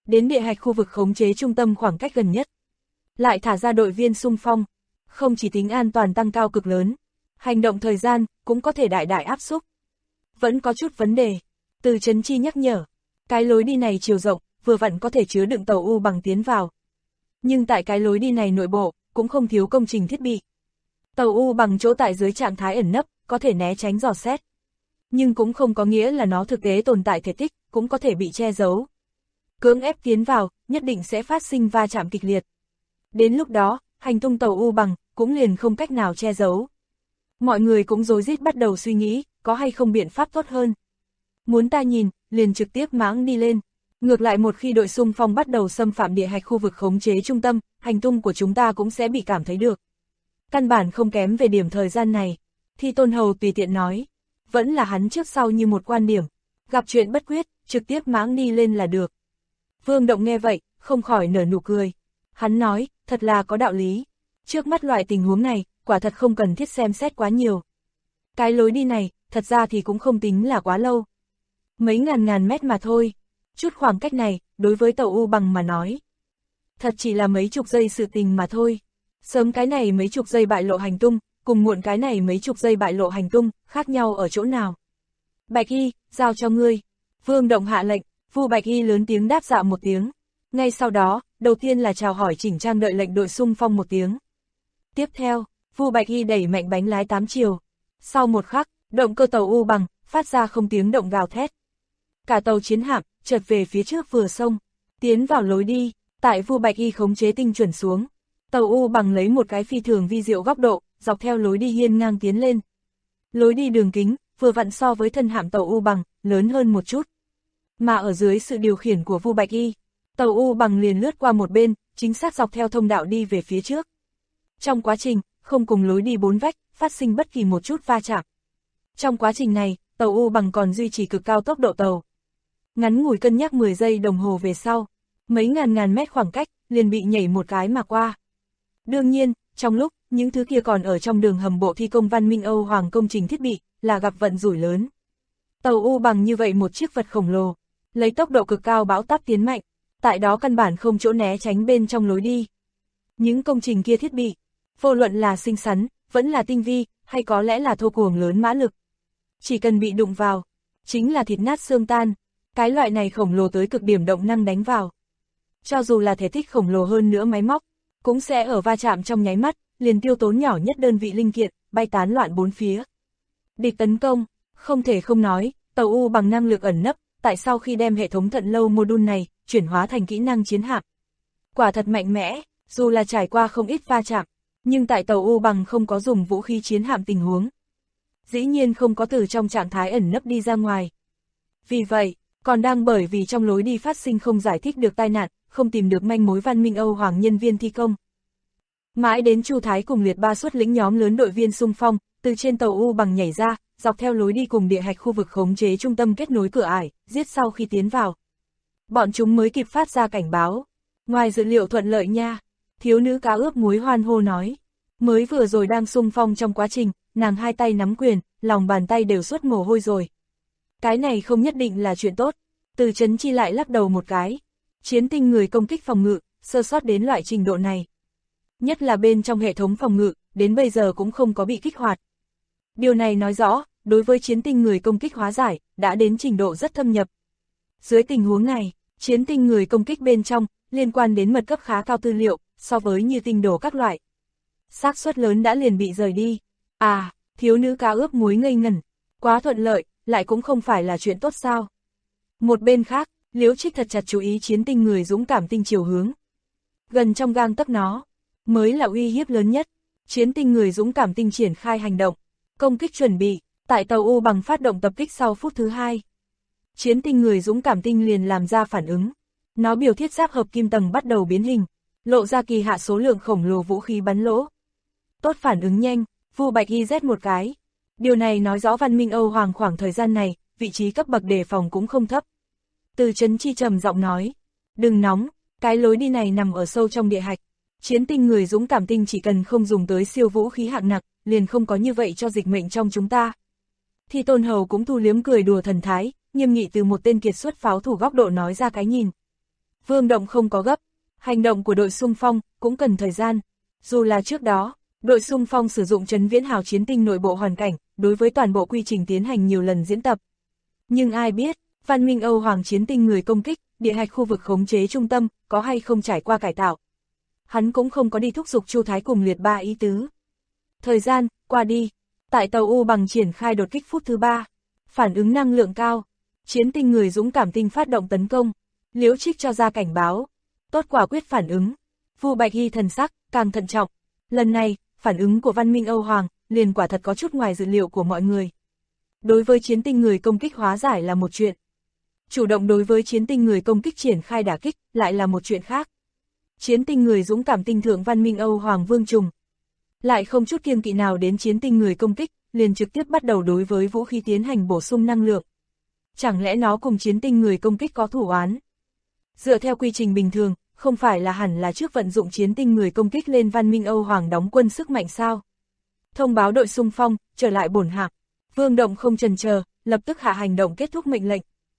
đến địa hạch khu vực khống chế trung tâm khoảng cách gần nhất. Lại thả ra đội viên xung phong, không chỉ tính an toàn tăng cao cực lớn, hành động thời gian cũng có thể đại đại áp xúc. Vẫn có chút vấn đề, Từ Chấn Chi nhắc nhở, cái lối đi này chiều rộng, vừa vặn có thể chứa đựng tàu U bằng tiến vào. Nhưng tại cái lối đi này nội bộ, cũng không thiếu công trình thiết bị. Tàu U bằng chỗ tại dưới trạng thái ẩn nấp, có thể né tránh dò xét. Nhưng cũng không có nghĩa là nó thực tế tồn tại thể tích, cũng có thể bị che giấu. Cưỡng ép tiến vào, nhất định sẽ phát sinh va chạm kịch liệt. Đến lúc đó, hành tung tàu U bằng, cũng liền không cách nào che giấu. Mọi người cũng rối rít bắt đầu suy nghĩ, có hay không biện pháp tốt hơn. Muốn ta nhìn, liền trực tiếp mãng đi lên. Ngược lại một khi đội xung phong bắt đầu xâm phạm địa hạch khu vực khống chế trung tâm, hành tung của chúng ta cũng sẽ bị cảm thấy được. Căn bản không kém về điểm thời gian này. Thi Tôn Hầu tùy tiện nói. Vẫn là hắn trước sau như một quan điểm. Gặp chuyện bất quyết, trực tiếp mãng đi lên là được. Vương Động nghe vậy, không khỏi nở nụ cười. Hắn nói, thật là có đạo lý. Trước mắt loại tình huống này, quả thật không cần thiết xem xét quá nhiều. Cái lối đi này, thật ra thì cũng không tính là quá lâu. Mấy ngàn mét mà thôi. Chút khoảng cách này, đối với tàu U bằng mà nói. Thật chỉ là mấy chục giây sự tình mà thôi. Sớm cái này mấy chục giây bại lộ hành tung, cùng muộn cái này mấy chục giây bại lộ hành tung, khác nhau ở chỗ nào. Bạch Y, giao cho ngươi. Vương Động hạ lệnh, Vu Bạch Y lớn tiếng đáp dạ một tiếng. Ngay sau đó, đầu tiên là chào hỏi chỉnh trang đợi lệnh đội xung phong một tiếng. Tiếp theo, Vu Bạch Y đẩy mạnh bánh lái 8 chiều. Sau một khắc, động cơ tàu U bằng, phát ra không tiếng động gào thét. Cả tàu chiến hạm, chợt về phía trước vừa sông, tiến vào lối đi, tại Vu Bạch Y khống chế tinh chuẩn xuống. Tàu U bằng lấy một cái phi thường vi diệu góc độ, dọc theo lối đi hiên ngang tiến lên. Lối đi đường kính, vừa vặn so với thân hạm tàu U bằng, lớn hơn một chút. Mà ở dưới sự điều khiển của Vu Bạch Y, tàu U bằng liền lướt qua một bên, chính xác dọc theo thông đạo đi về phía trước. Trong quá trình, không cùng lối đi bốn vách, phát sinh bất kỳ một chút va chạm. Trong quá trình này, tàu U bằng còn duy trì cực cao tốc độ tàu. Ngắn ngủi cân nhắc 10 giây đồng hồ về sau, mấy ngàn mét khoảng cách, liền bị nhảy một cái mà qua. Đương nhiên, trong lúc, những thứ kia còn ở trong đường hầm bộ thi công Văn Minh Âu Hoàng công trình thiết bị, là gặp vận rủi lớn. Tàu U bằng như vậy một chiếc vật khổng lồ, lấy tốc độ cực cao bão táp tiến mạnh, tại đó căn bản không chỗ né tránh bên trong lối đi. Những công trình kia thiết bị, vô luận là xinh xắn, vẫn là tinh vi, hay có lẽ là thô cuồng lớn mã lực. Chỉ cần bị đụng vào, chính là thịt nát xương tan, cái loại này khổng lồ tới cực điểm động năng đánh vào. Cho dù là thể tích khổng lồ hơn nữa máy móc, cũng sẽ ở va chạm trong nháy mắt, liền tiêu tốn nhỏ nhất đơn vị linh kiện, bay tán loạn bốn phía. Địch tấn công, không thể không nói, tàu U bằng năng lực ẩn nấp, tại sau khi đem hệ thống thận lâu module này, chuyển hóa thành kỹ năng chiến hạm. Quả thật mạnh mẽ, dù là trải qua không ít va chạm, nhưng tại tàu U bằng không có dùng vũ khí chiến hạm tình huống. Dĩ nhiên không có từ trong trạng thái ẩn nấp đi ra ngoài. Vì vậy, còn đang bởi vì trong lối đi phát sinh không giải thích được tai nạn, không tìm được manh mối Văn Minh Âu Hoàng nhân viên thi công. Mãi đến Chu Thái cùng liệt ba xuất lĩnh nhóm lớn đội viên xung phong, từ trên tàu U bằng nhảy ra, dọc theo lối đi cùng địa hạch khu vực khống chế trung tâm kết nối cửa ải, giết sau khi tiến vào. Bọn chúng mới kịp phát ra cảnh báo. Ngoài dự liệu thuận lợi nha, thiếu nữ cá ướp muối hoan hô nói. Mới vừa rồi đang xung phong trong quá trình, nàng hai tay nắm quyền, lòng bàn tay đều xuất mồ hôi rồi. Cái này không nhất định là chuyện tốt. Từ Chấn Chi lại lắc đầu một cái. Chiến tinh người công kích phòng ngự, sơ sót đến loại trình độ này. Nhất là bên trong hệ thống phòng ngự, đến bây giờ cũng không có bị kích hoạt. Điều này nói rõ, đối với chiến tinh người công kích hóa giải, đã đến trình độ rất thâm nhập. Dưới tình huống này, chiến tinh người công kích bên trong, liên quan đến mật cấp khá cao tư liệu, so với như tinh đồ các loại. Xác suất lớn đã liền bị rời đi. À, thiếu nữ cá ướp muối ngây ngẩn. Quá thuận lợi, lại cũng không phải là chuyện tốt sao. Một bên khác, Liễu Trích thật chặt chú ý chiến tinh người dũng cảm tinh chiều hướng. Gần trong gang tấc nó, mới là uy hiếp lớn nhất. Chiến tinh người dũng cảm tinh triển khai hành động. Công kích chuẩn bị, tại tàu U bằng phát động tập kích sau phút thứ 2. Chiến tinh người dũng cảm tinh liền làm ra phản ứng. Nó biểu thiết giáp hợp kim tầng bắt đầu biến hình, lộ ra kỳ hạ số lượng khổng lồ vũ khí bắn lỗ. Tốt phản ứng nhanh, Vu Bạch Y rét một cái. Điều này nói rõ Văn Minh Âu Hoàng khoảng thời gian này, vị trí cấp bậc đề phòng cũng không thấp. Từ Chấn Chi trầm giọng nói, đừng nóng, cái lối đi này nằm ở sâu trong địa hạch. Chiến tinh người dũng cảm tinh chỉ cần không dùng tới siêu vũ khí hạng nặng, liền không có như vậy cho dịch mệnh trong chúng ta. Thi Tôn Hầu cũng thu liếm cười đùa thần thái, nghiêm nghị từ một tên kiệt xuất pháo thủ góc độ nói ra cái nhìn. Vương Động không có gấp, hành động của đội xung phong cũng cần thời gian. Dù là trước đó, đội xung phong sử dụng Trấn Viễn Hào chiến tinh nội bộ hoàn cảnh, đối với toàn bộ quy trình tiến hành nhiều lần diễn tập. Nhưng ai biết, văn minh Âu Hoàng chiến tinh người công kích, địa hạch khu vực khống chế trung tâm, có hay không trải qua cải tạo. Hắn cũng không có đi thúc giục Chu Thái cùng Liệt Ba ý tứ. Thời gian, qua đi, tại tàu U bằng triển khai đột kích phút thứ 3, phản ứng năng lượng cao, chiến tinh người dũng cảm tinh phát động tấn công, Liễu Trích cho ra cảnh báo, tốt quả quyết phản ứng, Vu Bạch Hy thần sắc, càng thận trọng, lần này, phản ứng của văn minh Âu Hoàng, liền quả thật có chút ngoài dự liệu của mọi người. Đối với chiến tinh người công kích hóa giải là một chuyện, chủ động đối với chiến tinh người công kích triển khai đả kích, lại là một chuyện khác. Chiến tinh người dũng cảm tinh thượng văn minh Âu Hoàng Vương Trùng, lại không chút kiêng kỵ nào đến chiến tinh người công kích, liền trực tiếp bắt đầu đối với vũ khí tiến hành bổ sung năng lượng. Chẳng lẽ nó cùng chiến tinh người công kích có thủ oán? Dựa theo quy trình bình thường, không phải là hẳn là trước vận dụng chiến tinh người công kích lên văn minh Âu Hoàng đóng quân sức mạnh sao? Thông báo đội xung phong, trở lại bổn hạm. Vương Động không chần chờ, lập tức hạ hành động kết thúc mệnh lệnh.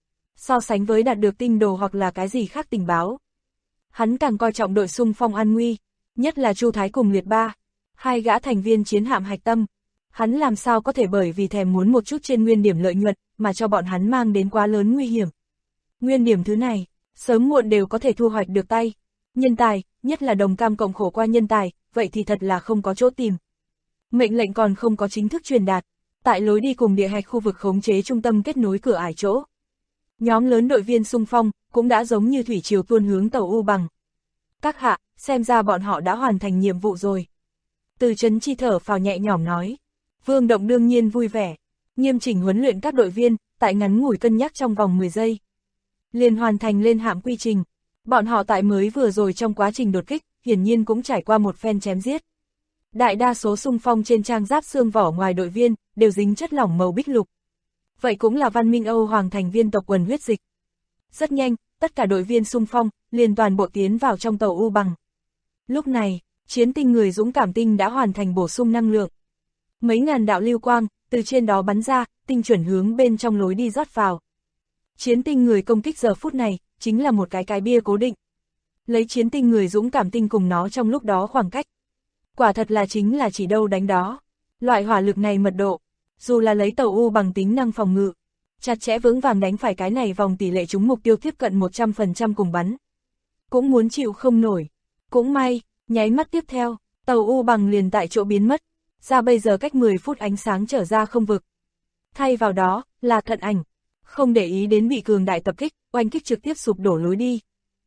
So sánh với đạt được tinh đồ hoặc là cái gì khác tình báo, hắn càng coi trọng đội xung phong an nguy, nhất là Chu Thái cùng Liệt Ba, hai gã thành viên chiến hạm hạch tâm. Hắn làm sao có thể bởi vì thèm muốn một chút trên nguyên điểm lợi nhuận, mà cho bọn hắn mang đến quá lớn nguy hiểm. Nguyên điểm thứ này, sớm muộn đều có thể thu hoạch được tay. Nhân tài, nhất là đồng cam cộng khổ qua nhân tài, vậy thì thật là không có chỗ tìm. Mệnh lệnh còn không có chính thức truyền đạt, tại lối đi cùng địa hạch khu vực khống chế trung tâm kết nối cửa ải chỗ. Nhóm lớn đội viên xung phong, cũng đã giống như thủy triều tuôn hướng tàu U bằng. Các hạ, xem ra bọn họ đã hoàn thành nhiệm vụ rồi. Từ Trấn Chi thở phào nhẹ nhõm nói. Vương Động đương nhiên vui vẻ, nghiêm chỉnh huấn luyện các đội viên, tại ngắn ngủi cân nhắc trong vòng 10 giây. Liền hoàn thành lên hạm quy trình. Bọn họ tại mới vừa rồi trong quá trình đột kích, hiển nhiên cũng trải qua một phen chém giết. Đại đa số xung phong trên trang giáp xương vỏ ngoài đội viên, đều dính chất lỏng màu bích lục. Vậy cũng là văn minh Âu Hoàng thành viên tộc quần huyết dịch. Rất nhanh, tất cả đội viên xung phong, liền toàn bộ tiến vào trong tàu U bằng. Lúc này, chiến tinh người dũng cảm tinh đã hoàn thành bổ sung năng lượng. Mấy ngàn đạo lưu quang, từ trên đó bắn ra, tinh chuẩn hướng bên trong lối đi rót vào. Chiến tinh người công kích giờ phút này, chính là một cái bia cố định. Lấy chiến tinh người dũng cảm tinh cùng nó trong lúc đó khoảng cách. Quả thật là chính là chỉ đâu đánh đó. Loại hỏa lực này mật độ, dù là lấy tàu U bằng tính năng phòng ngự, chặt chẽ vững vàng đánh phải cái này vòng tỷ lệ trúng mục tiêu tiếp cận 100% cùng bắn. Cũng muốn chịu không nổi. Cũng may, nháy mắt tiếp theo, tàu U bằng liền tại chỗ biến mất. Ra bây giờ cách 10 phút ánh sáng trở ra không vực. Thay vào đó, là thận ảnh. Không để ý đến bị cường đại tập kích, oanh kích trực tiếp sụp đổ lối đi.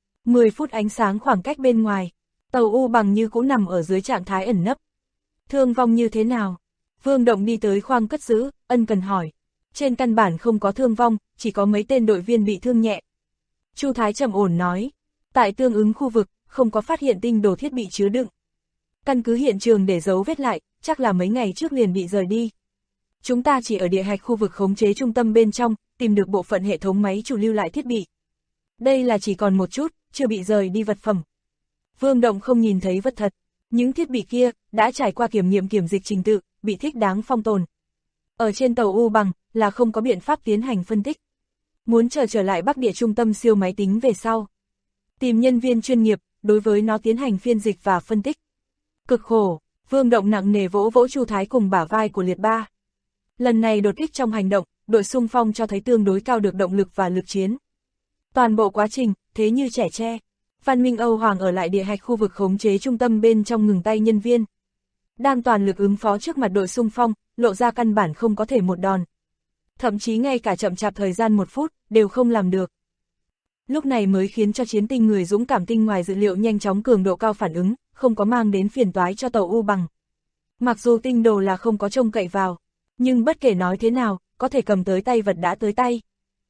10 phút ánh sáng khoảng cách bên ngoài. Tàu U bằng như cũng nằm ở dưới trạng thái ẩn nấp. Thương vong như thế nào? Vương Động đi tới khoang cất giữ, ân cần hỏi. Trên căn bản không có thương vong, chỉ có mấy tên đội viên bị thương nhẹ. Chu Thái trầm ổn nói. Tại tương ứng khu vực, không có phát hiện tinh đồ thiết bị chứa đựng. Căn cứ hiện trường để dấu vết lại, chắc là mấy ngày trước liền bị rời đi. Chúng ta chỉ ở địa hạch khu vực khống chế trung tâm bên trong, tìm được bộ phận hệ thống máy chủ lưu lại thiết bị. Đây là chỉ còn một chút, chưa bị rời đi vật phẩm. Vương Động không nhìn thấy vật thật. Những thiết bị kia, đã trải qua kiểm nghiệm kiểm dịch trình tự, bị thích đáng phong tồn. Ở trên tàu U bằng, là không có biện pháp tiến hành phân tích. Muốn trở lại Bắc Địa trung tâm siêu máy tính về sau. Tìm nhân viên chuyên nghiệp, đối với nó tiến hành phiên dịch và phân tích. Cực khổ, Vương Động nặng nề vỗ vỗ Chu Thái cùng bả vai của Liệt Ba. Lần này đột kích trong hành động, đội xung phong cho thấy tương đối cao được động lực và lực chiến. Toàn bộ quá trình, thế như trẻ tre. Văn minh Âu Hoàng ở lại địa hạch khu vực khống chế trung tâm bên trong ngừng tay nhân viên. Đang toàn lực ứng phó trước mặt đội xung phong, lộ ra căn bản không có thể một đòn. Thậm chí ngay cả chậm chạp thời gian 1 phút, đều không làm được. Lúc này mới khiến cho chiến tinh người dũng cảm tinh ngoài dự liệu nhanh chóng cường độ cao phản ứng, không có mang đến phiền toái cho tàu U bằng. Mặc dù tinh đồ là không có trông cậy vào, nhưng bất kể nói thế nào, có thể cầm tới tay vật đã tới tay.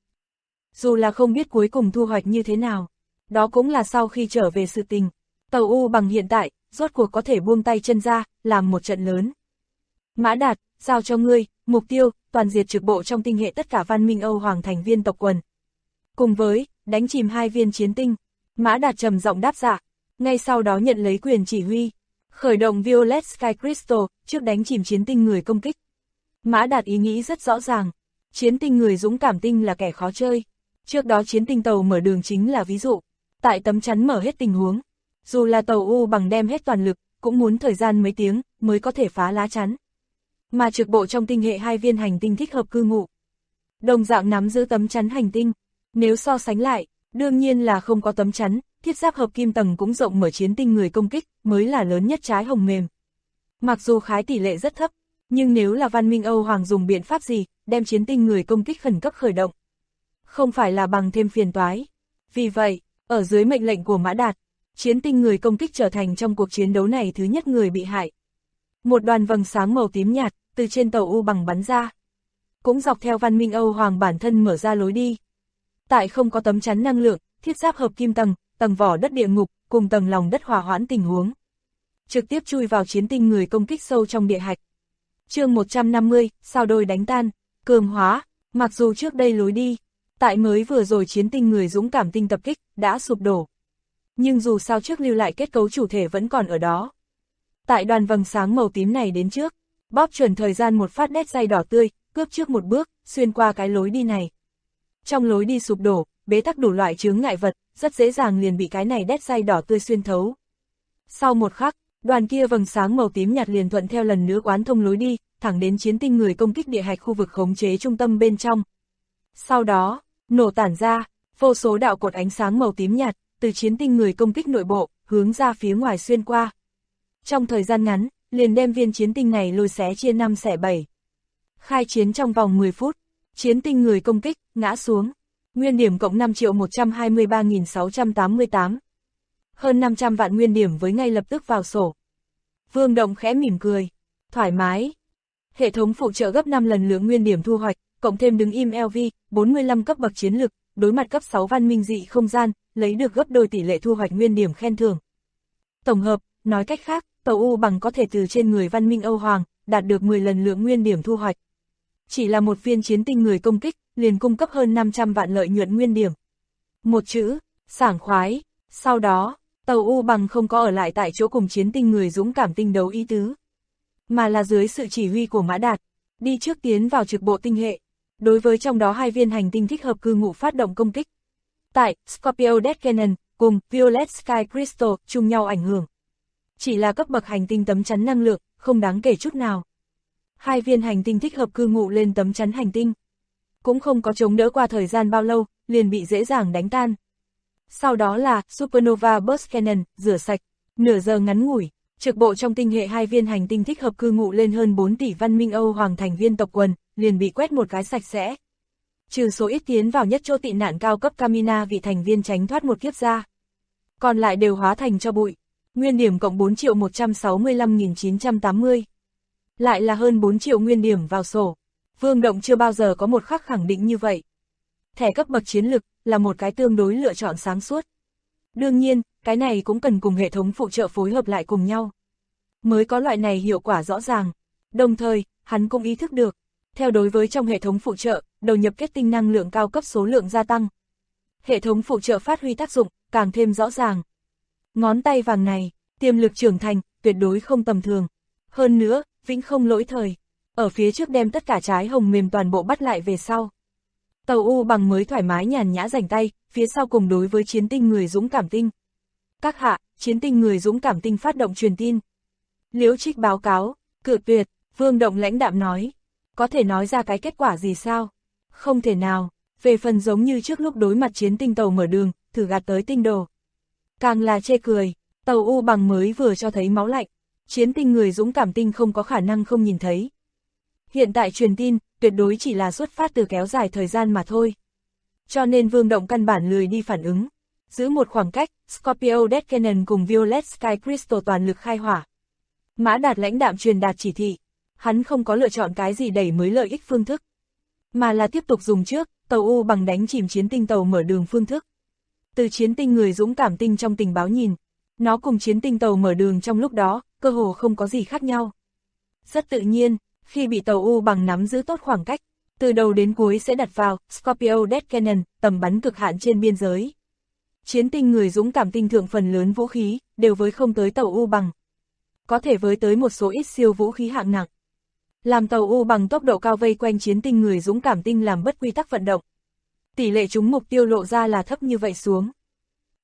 Dù là không biết cuối cùng thu hoạch như thế nào, đó cũng là sau khi trở về sự tình. Tàu U bằng hiện tại, rốt cuộc có thể buông tay chân ra, làm một trận lớn. Mã Đạt, giao cho ngươi, mục tiêu, toàn diệt trực bộ trong tinh hệ tất cả văn minh Âu Hoàng thành viên tộc quần. Cùng với, đánh chìm 2 viên chiến tinh. Mã Đạt trầm giọng đáp dạ, ngay sau đó nhận lấy quyền chỉ huy. Khởi động Violet Sky Crystal, trước đánh chìm chiến tinh người công kích. Mã Đạt ý nghĩ rất rõ ràng, chiến tinh người dũng cảm tinh là kẻ khó chơi. Trước đó chiến tinh tàu mở đường chính là ví dụ. Tại tấm chắn mở hết tình huống, dù là tàu U bằng đem hết toàn lực, cũng muốn thời gian mấy tiếng mới có thể phá lá chắn. Mà trực bộ trong tinh hệ hai viên hành tinh thích hợp cư ngụ, đồng dạng nắm giữ tấm chắn hành tinh. Nếu so sánh lại, đương nhiên là không có tấm chắn, thiết giáp hợp kim tầng cũng rộng mở chiến tinh người công kích, mới là lớn nhất trái hồng mềm. Mặc dù khái tỷ lệ rất thấp, nhưng nếu là văn minh Âu Hoàng dùng biện pháp gì, đem chiến tinh người công kích khẩn cấp khởi động, không phải là bằng thêm phiền toái. Vì vậy, ở dưới mệnh lệnh của Mã Đạt, chiến tinh người công kích trở thành trong cuộc chiến đấu này thứ nhất người bị hại. Một đoàn vầng sáng màu tím nhạt, từ trên tàu U bằng bắn ra, cũng dọc theo văn minh Âu Hoàng bản thân mở ra lối đi. Tại không có tấm chắn năng lượng, thiết giáp hợp kim tầng, tầng vỏ đất địa ngục, cùng tầng lòng đất hòa hoãn tình huống, trực tiếp chui vào chiến tinh người công kích sâu trong địa hạch. Chương 150, sao đôi đánh tan, cường hóa. Mặc dù trước đây lối đi, tại mới vừa rồi chiến tinh người dũng cảm tinh tập kích, đã sụp đổ. Nhưng dù sao trước lưu lại kết cấu chủ thể vẫn còn ở đó. Tại đoàn vầng sáng màu tím này đến trước, bóp chuẩn thời gian một phát đét dây đỏ tươi, cướp trước một bước, xuyên qua cái lối đi này. Trong lối đi sụp đổ, bế tắc đủ loại chướng ngại vật, rất dễ dàng liền bị cái này đét dây đỏ tươi xuyên thấu. Sau một khắc, đoàn kia vầng sáng màu tím nhạt liền thuận theo lần nữa quán thông lối đi, thẳng đến chiến tinh người công kích địa hạch khu vực khống chế trung tâm bên trong. Sau đó, nổ tản ra, vô số đạo cột ánh sáng màu tím nhạt, từ chiến tinh người công kích nội bộ, hướng ra phía ngoài xuyên qua. Trong thời gian ngắn, liền đem viên chiến tinh này lôi xé chia 5 xẻ 7. Khai chiến trong vòng 10 phút, chiến tinh người công kích, ngã xuống. Nguyên điểm cộng 5.123.688. Hơn 500 vạn nguyên điểm với ngay lập tức vào sổ. Vương Động khẽ mỉm cười. Thoải mái. Hệ thống phụ trợ gấp 5 lần lượng nguyên điểm thu hoạch, cộng thêm đứng im LV, 45 cấp bậc chiến lực, đối mặt cấp 6 văn minh dị không gian, lấy được gấp đôi tỷ lệ thu hoạch nguyên điểm khen thưởng. Tổng hợp, nói cách khác, tàu U bằng có thể từ trên người văn minh Âu Hoàng, đạt được 10 lần lượng nguyên điểm thu hoạch. Chỉ là một viên chiến tinh người công kích, liền cung cấp hơn 500 vạn lợi nhuận nguyên điểm. Một chữ, sảng khoái. Sau đó, tàu U bằng không có ở lại tại chỗ cùng chiến tinh người dũng cảm tinh đấu ý tứ, mà là dưới sự chỉ huy của Mã Đạt, đi trước tiến vào trực bộ tinh hệ, đối với trong đó hai viên hành tinh thích hợp cư ngụ phát động công kích. Tại Scorpio Death Cannon cùng Violet Sky Crystal chung nhau ảnh hưởng. Chỉ là cấp bậc hành tinh tấm chắn năng lượng, không đáng kể chút nào. Hai viên hành tinh thích hợp cư ngụ lên tấm chắn hành tinh, cũng không có chống đỡ qua thời gian bao lâu, liền bị dễ dàng đánh tan. Sau đó là Supernova Burst Cannon, rửa sạch, nửa giờ ngắn ngủi, trực bộ trong tinh hệ hai viên hành tinh thích hợp cư ngụ lên hơn 4 tỷ văn minh Âu Hoàng thành viên tộc quần, liền bị quét một cái sạch sẽ. Trừ số ít tiến vào nhất chỗ tị nạn cao cấp Kamina vị thành viên tránh thoát một kiếp ra, còn lại đều hóa thành cho bụi. Nguyên điểm cộng 4.165.980. Lại là hơn 4 triệu nguyên điểm vào sổ. Vương Động chưa bao giờ có một khắc khẳng định như vậy. Thẻ cấp bậc chiến lực là một cái tương đối lựa chọn sáng suốt. Đương nhiên, cái này cũng cần cùng hệ thống phụ trợ phối hợp lại cùng nhau, mới có loại này hiệu quả rõ ràng. Đồng thời, hắn cũng ý thức được, theo đối với trong hệ thống phụ trợ, đầu nhập kết tinh năng lượng cao cấp số lượng gia tăng. Hệ thống phụ trợ phát huy tác dụng, càng thêm rõ ràng. Ngón tay vàng này, tiềm lực trưởng thành, tuyệt đối không tầm thường. Hơn nữa, vĩnh không lỗi thời. Ở phía trước đem tất cả trái hồng mềm toàn bộ bắt lại về sau. Tàu U bằng mới thoải mái nhàn nhã rảnh tay, phía sau cùng đối với chiến tinh người dũng cảm tinh. Các hạ, chiến tinh người dũng cảm tinh phát động truyền tin. Liễu Trích báo cáo, cự tuyệt, Vương Động lãnh đạm nói. Có thể nói ra cái kết quả gì sao? Không thể nào, về phần giống như trước lúc đối mặt chiến tinh tàu mở đường, thử gạt tới tinh đồ. Càng là chê cười, tàu U bằng mới vừa cho thấy máu lạnh, chiến tinh người dũng cảm tinh không có khả năng không nhìn thấy. Hiện tại truyền tin, tuyệt đối chỉ là xuất phát từ kéo dài thời gian mà thôi. Cho nên Vương Động căn bản lười đi phản ứng. Giữ một khoảng cách, Scorpio Death Cannon cùng Violet Sky Crystal toàn lực khai hỏa. Mã Đạt lãnh đạm truyền đạt chỉ thị, hắn không có lựa chọn cái gì đẩy mới lợi ích phương thức, mà là tiếp tục dùng trước, tàu U bằng đánh chìm chiến tinh tàu mở đường phương thức. Từ chiến tinh người dũng cảm tinh trong tình báo nhìn, nó cùng chiến tinh tàu mở đường trong lúc đó, cơ hồ không có gì khác nhau. Rất tự nhiên, khi bị tàu U bằng nắm giữ tốt khoảng cách, từ đầu đến cuối sẽ đặt vào Scorpio Death Cannon, tầm bắn cực hạn trên biên giới. Chiến tinh người dũng cảm tinh thượng phần lớn vũ khí, đều với không tới tàu U bằng. Có thể với tới một số ít siêu vũ khí hạng nặng. Làm tàu U bằng tốc độ cao vây quanh chiến tinh người dũng cảm tinh làm bất quy tắc vận động. Tỷ lệ trúng mục tiêu lộ ra là thấp như vậy xuống.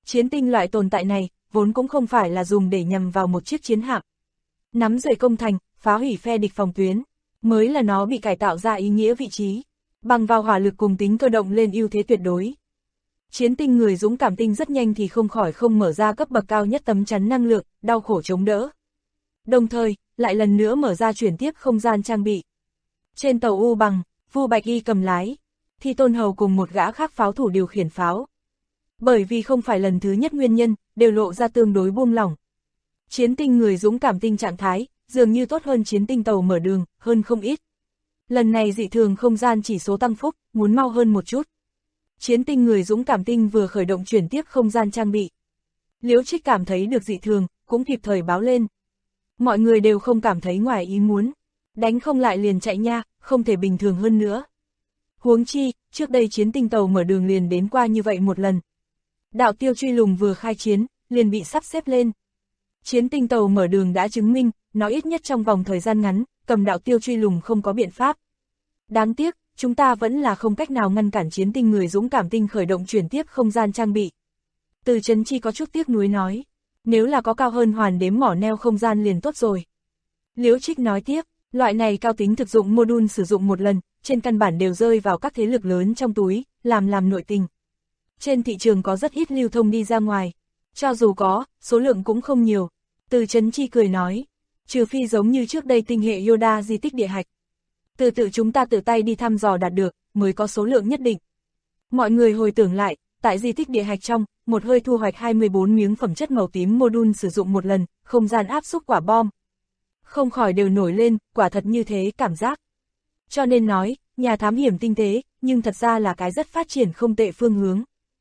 Chiến tinh loại tồn tại này, vốn cũng không phải là dùng để nhằm vào một chiếc chiến hạm. Nắm giữ công thành, phá hủy phe địch phòng tuyến, mới là nó bị cải tạo ra ý nghĩa vị trí, bằng vào hỏa lực cùng tính cơ động lên ưu thế tuyệt đối. Chiến tinh người dũng cảm tinh rất nhanh thì không khỏi không mở ra cấp bậc cao nhất tấm chắn năng lượng, đau khổ chống đỡ. Đồng thời, lại lần nữa mở ra chuyển tiếp không gian trang bị. Trên tàu U Bằng, Vu Bạch Y cầm lái, Thi Tôn Hầu cùng một gã khác pháo thủ điều khiển pháo. Bởi vì không phải lần thứ nhất nguyên nhân, đều lộ ra tương đối buông lỏng. Chiến tinh người dũng cảm tinh trạng thái, dường như tốt hơn chiến tinh tàu mở đường, hơn không ít. Lần này dị thường không gian chỉ số tăng phúc, muốn mau hơn một chút. Chiến tinh người dũng cảm tinh vừa khởi động chuyển tiếp không gian trang bị. Liễu Trích cảm thấy được dị thường, cũng kịp thời báo lên. Mọi người đều không cảm thấy ngoài ý muốn. Đánh không lại liền chạy nha, không thể bình thường hơn nữa. Huống chi, trước đây chiến tinh tàu mở đường liền đến qua như vậy một lần. Đạo tiêu truy lùng vừa khai chiến, liền bị sắp xếp lên. Chiến tinh tàu mở đường đã chứng minh, nó ít nhất trong vòng thời gian ngắn, cầm đạo tiêu truy lùng không có biện pháp. Đáng tiếc, chúng ta vẫn là không cách nào ngăn cản chiến tinh người dũng cảm tinh khởi động chuyển tiếp không gian trang bị. Từ Trấn Chi có chút tiếc nuối nói, nếu là có cao hơn hoàn đếm mỏ neo không gian liền tốt rồi. Liễu Trích nói tiếp, loại này cao tính thực dụng module sử dụng một lần, trên căn bản đều rơi vào các thế lực lớn trong túi, làm nội tình. Trên thị trường có rất ít lưu thông đi ra ngoài, cho dù có, số lượng cũng không nhiều. Từ Trấn Chi cười nói, trừ phi giống như trước đây tinh hệ Yoda di tích địa hạch. Từ tự chúng ta tự tay đi thăm dò đạt được, mới có số lượng nhất định. Mọi người hồi tưởng lại, tại di tích địa hạch trong, một hơi thu hoạch 24 miếng phẩm chất màu tím module sử dụng một lần, không gian áp xúc quả bom. Không khỏi đều nổi lên, quả thật như thế cảm giác. Cho nên nói, nhà thám hiểm tinh tế, nhưng thật ra là cái rất phát triển không tệ phương hướng.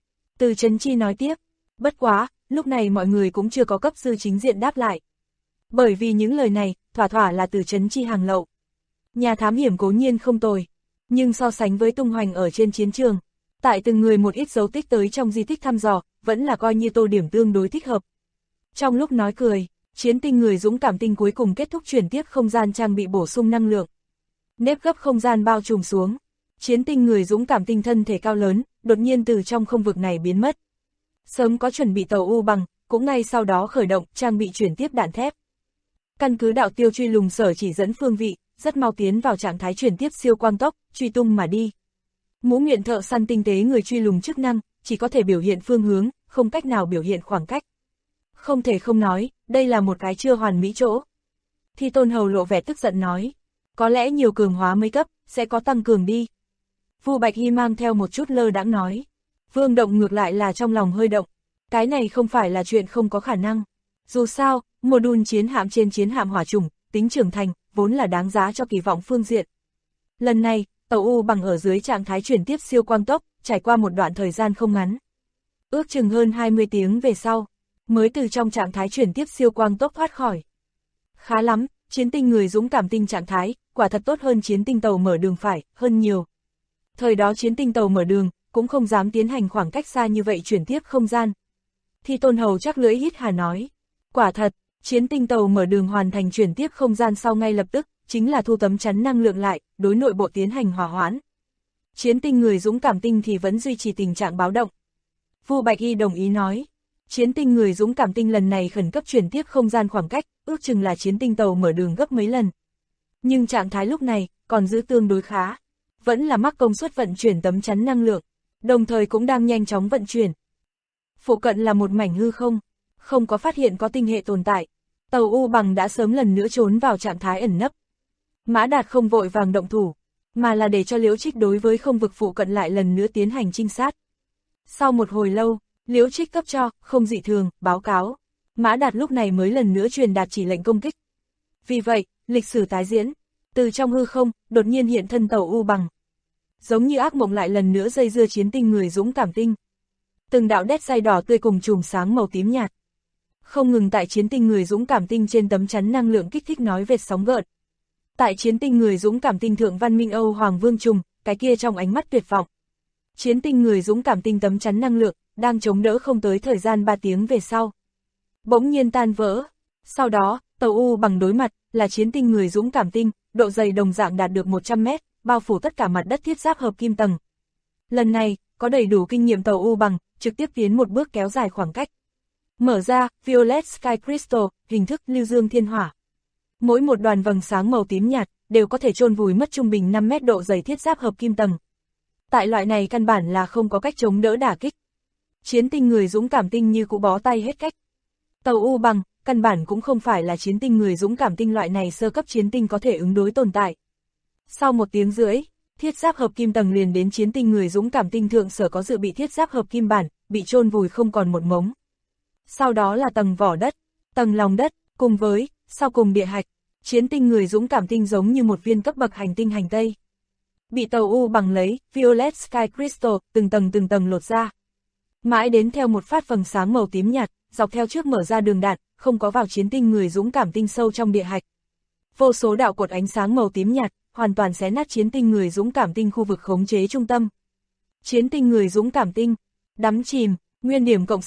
Từ Trấn Chi nói tiếp, bất quá, lúc này mọi người cũng chưa có cấp sư chính diện đáp lại. Bởi vì những lời này, thỏa thỏa là từ Trấn Chi hàng lậu. Nhà thám hiểm cố nhiên không tồi, nhưng so sánh với tung hoành ở trên chiến trường, tại từng người một ít dấu tích tới trong di tích thăm dò, vẫn là coi như tô điểm tương đối thích hợp. Trong lúc nói cười, chiến tinh người dũng cảm tinh cuối cùng kết thúc chuyển tiếp không gian trang bị bổ sung năng lượng. Nếp gấp không gian bao trùm xuống, chiến tinh người dũng cảm tinh thân thể cao lớn, đột nhiên từ trong không vực này biến mất. Sớm có chuẩn bị tàu U Bằng, cũng ngay sau đó khởi động trang bị chuyển tiếp đạn thép. Căn cứ đạo tiêu truy lùng sở chỉ dẫn phương vị, rất mau tiến vào trạng thái chuyển tiếp siêu quang tốc, truy tung mà đi. Mũ nguyện thợ săn tinh tế người truy lùng chức năng, chỉ có thể biểu hiện phương hướng, không cách nào biểu hiện khoảng cách. Không thể không nói, đây là một cái chưa hoàn mỹ chỗ. Thi Tôn Hầu lộ vẻ tức giận nói, có lẽ nhiều cường hóa mấy cấp, sẽ có tăng cường đi. Vu Bạch Hy mang theo một chút lơ đãng nói, Vương Động ngược lại là trong lòng hơi động, cái này không phải là chuyện không có khả năng. Dù sao, module chiến hạm trên chiến hạm hỏa trùng, tính trưởng thành, vốn là đáng giá cho kỳ vọng phương diện. Lần này, tàu U Bằng ở dưới trạng thái chuyển tiếp siêu quang tốc, trải qua một đoạn thời gian không ngắn. Ước chừng hơn 20 tiếng về sau, mới từ trong trạng thái chuyển tiếp siêu quang tốc thoát khỏi. Khá lắm, chiến tinh người dũng cảm tinh trạng thái, quả thật tốt hơn chiến tinh tàu mở đường phải, hơn nhiều. Thời đó chiến tinh tàu mở đường, cũng không dám tiến hành khoảng cách xa như vậy chuyển tiếp không gian. Thi Tôn Hầu chắc lưỡi hít hà nói, quả thật, chiến tinh tàu mở đường hoàn thành chuyển tiếp không gian sau ngay lập tức, chính là thu tấm chắn năng lượng lại, đối nội bộ tiến hành hỏa hoãn. Chiến tinh người dũng cảm tinh thì vẫn duy trì tình trạng báo động. Vu Bạch Y đồng ý nói, chiến tinh người dũng cảm tinh lần này khẩn cấp chuyển tiếp không gian khoảng cách, ước chừng là chiến tinh tàu mở đường gấp mấy lần. Nhưng trạng thái lúc này, còn giữ tương đối khá. Vẫn là mắc công suất vận chuyển tấm chắn năng lượng, đồng thời cũng đang nhanh chóng vận chuyển. Phụ cận là một mảnh hư không, không có phát hiện có tinh hệ tồn tại. Tàu U Bằng đã sớm lần nữa trốn vào trạng thái ẩn nấp. Mã Đạt không vội vàng động thủ, mà là để cho Liễu Trích đối với không vực phụ cận lại lần nữa tiến hành trinh sát. Sau một hồi lâu, Liễu Trích cấp cho, không dị thường, báo cáo. Mã Đạt lúc này mới lần nữa truyền đạt chỉ lệnh công kích. Vì vậy, lịch sử tái diễn, từ trong hư không, đột nhiên hiện thân tàu U Bằng. Giống như ác mộng lại lần nữa dây dưa chiến tinh người dũng cảm tinh. Từng đạo đét say đỏ tươi cùng chùm sáng màu tím nhạt. Không ngừng tại chiến tinh người dũng cảm tinh trên tấm chắn năng lượng kích thích nói vệt sóng gợn. Tại chiến tinh người dũng cảm tinh thượng văn minh Âu Hoàng Vương Trùng, cái kia trong ánh mắt tuyệt vọng. Chiến tinh người dũng cảm tinh tấm chắn năng lượng, đang chống đỡ không tới thời gian 3 tiếng về sau. Bỗng nhiên tan vỡ. Sau đó, tàu U Bằng đối mặt, là chiến tinh người dũng cảm tinh, độ dày đồng dạng đạt được 100 mét, bao phủ tất cả mặt đất thiết giáp hợp kim tầng. Lần này, có đầy đủ kinh nghiệm tàu U bằng, trực tiếp tiến một bước kéo dài khoảng cách. Mở ra, Violet Sky Crystal, hình thức lưu dương thiên hỏa. Mỗi một đoàn vầng sáng màu tím nhạt, đều có thể chôn vùi mất trung bình 5 mét độ dày thiết giáp hợp kim tầng. Tại loại này căn bản là không có cách chống đỡ đả kích. Chiến tinh người dũng cảm tinh như cũ bó tay hết cách. Tàu U bằng, căn bản cũng không phải là chiến tinh người dũng cảm tinh loại này sơ cấp chiến tinh có thể ứng đối tồn tại. Sau 1 tiếng rưỡi, thiết giáp hợp kim tầng liền đến chiến tinh người dũng cảm tinh thượng sở có dự bị thiết giáp hợp kim bản, bị chôn vùi không còn một mống. Sau đó là tầng vỏ đất, tầng lòng đất, cùng với, sau cùng địa hạch, chiến tinh người dũng cảm tinh giống như một viên cấp bậc hành tinh hành tây. Bị tàu U bằng lấy, Violet Sky Crystal, từng tầng lột ra. Mãi đến theo một phát vầng sáng màu tím nhạt, dọc theo trước mở ra đường đạn, không có vào chiến tinh người dũng cảm tinh sâu trong địa hạch. Vô số đạo cột ánh sáng màu tím nhạt, hoàn toàn xé nát chiến tinh người dũng cảm tinh khu vực khống chế trung tâm. Chiến tinh người dũng cảm tinh, đắm chìm, nguyên điểm cộng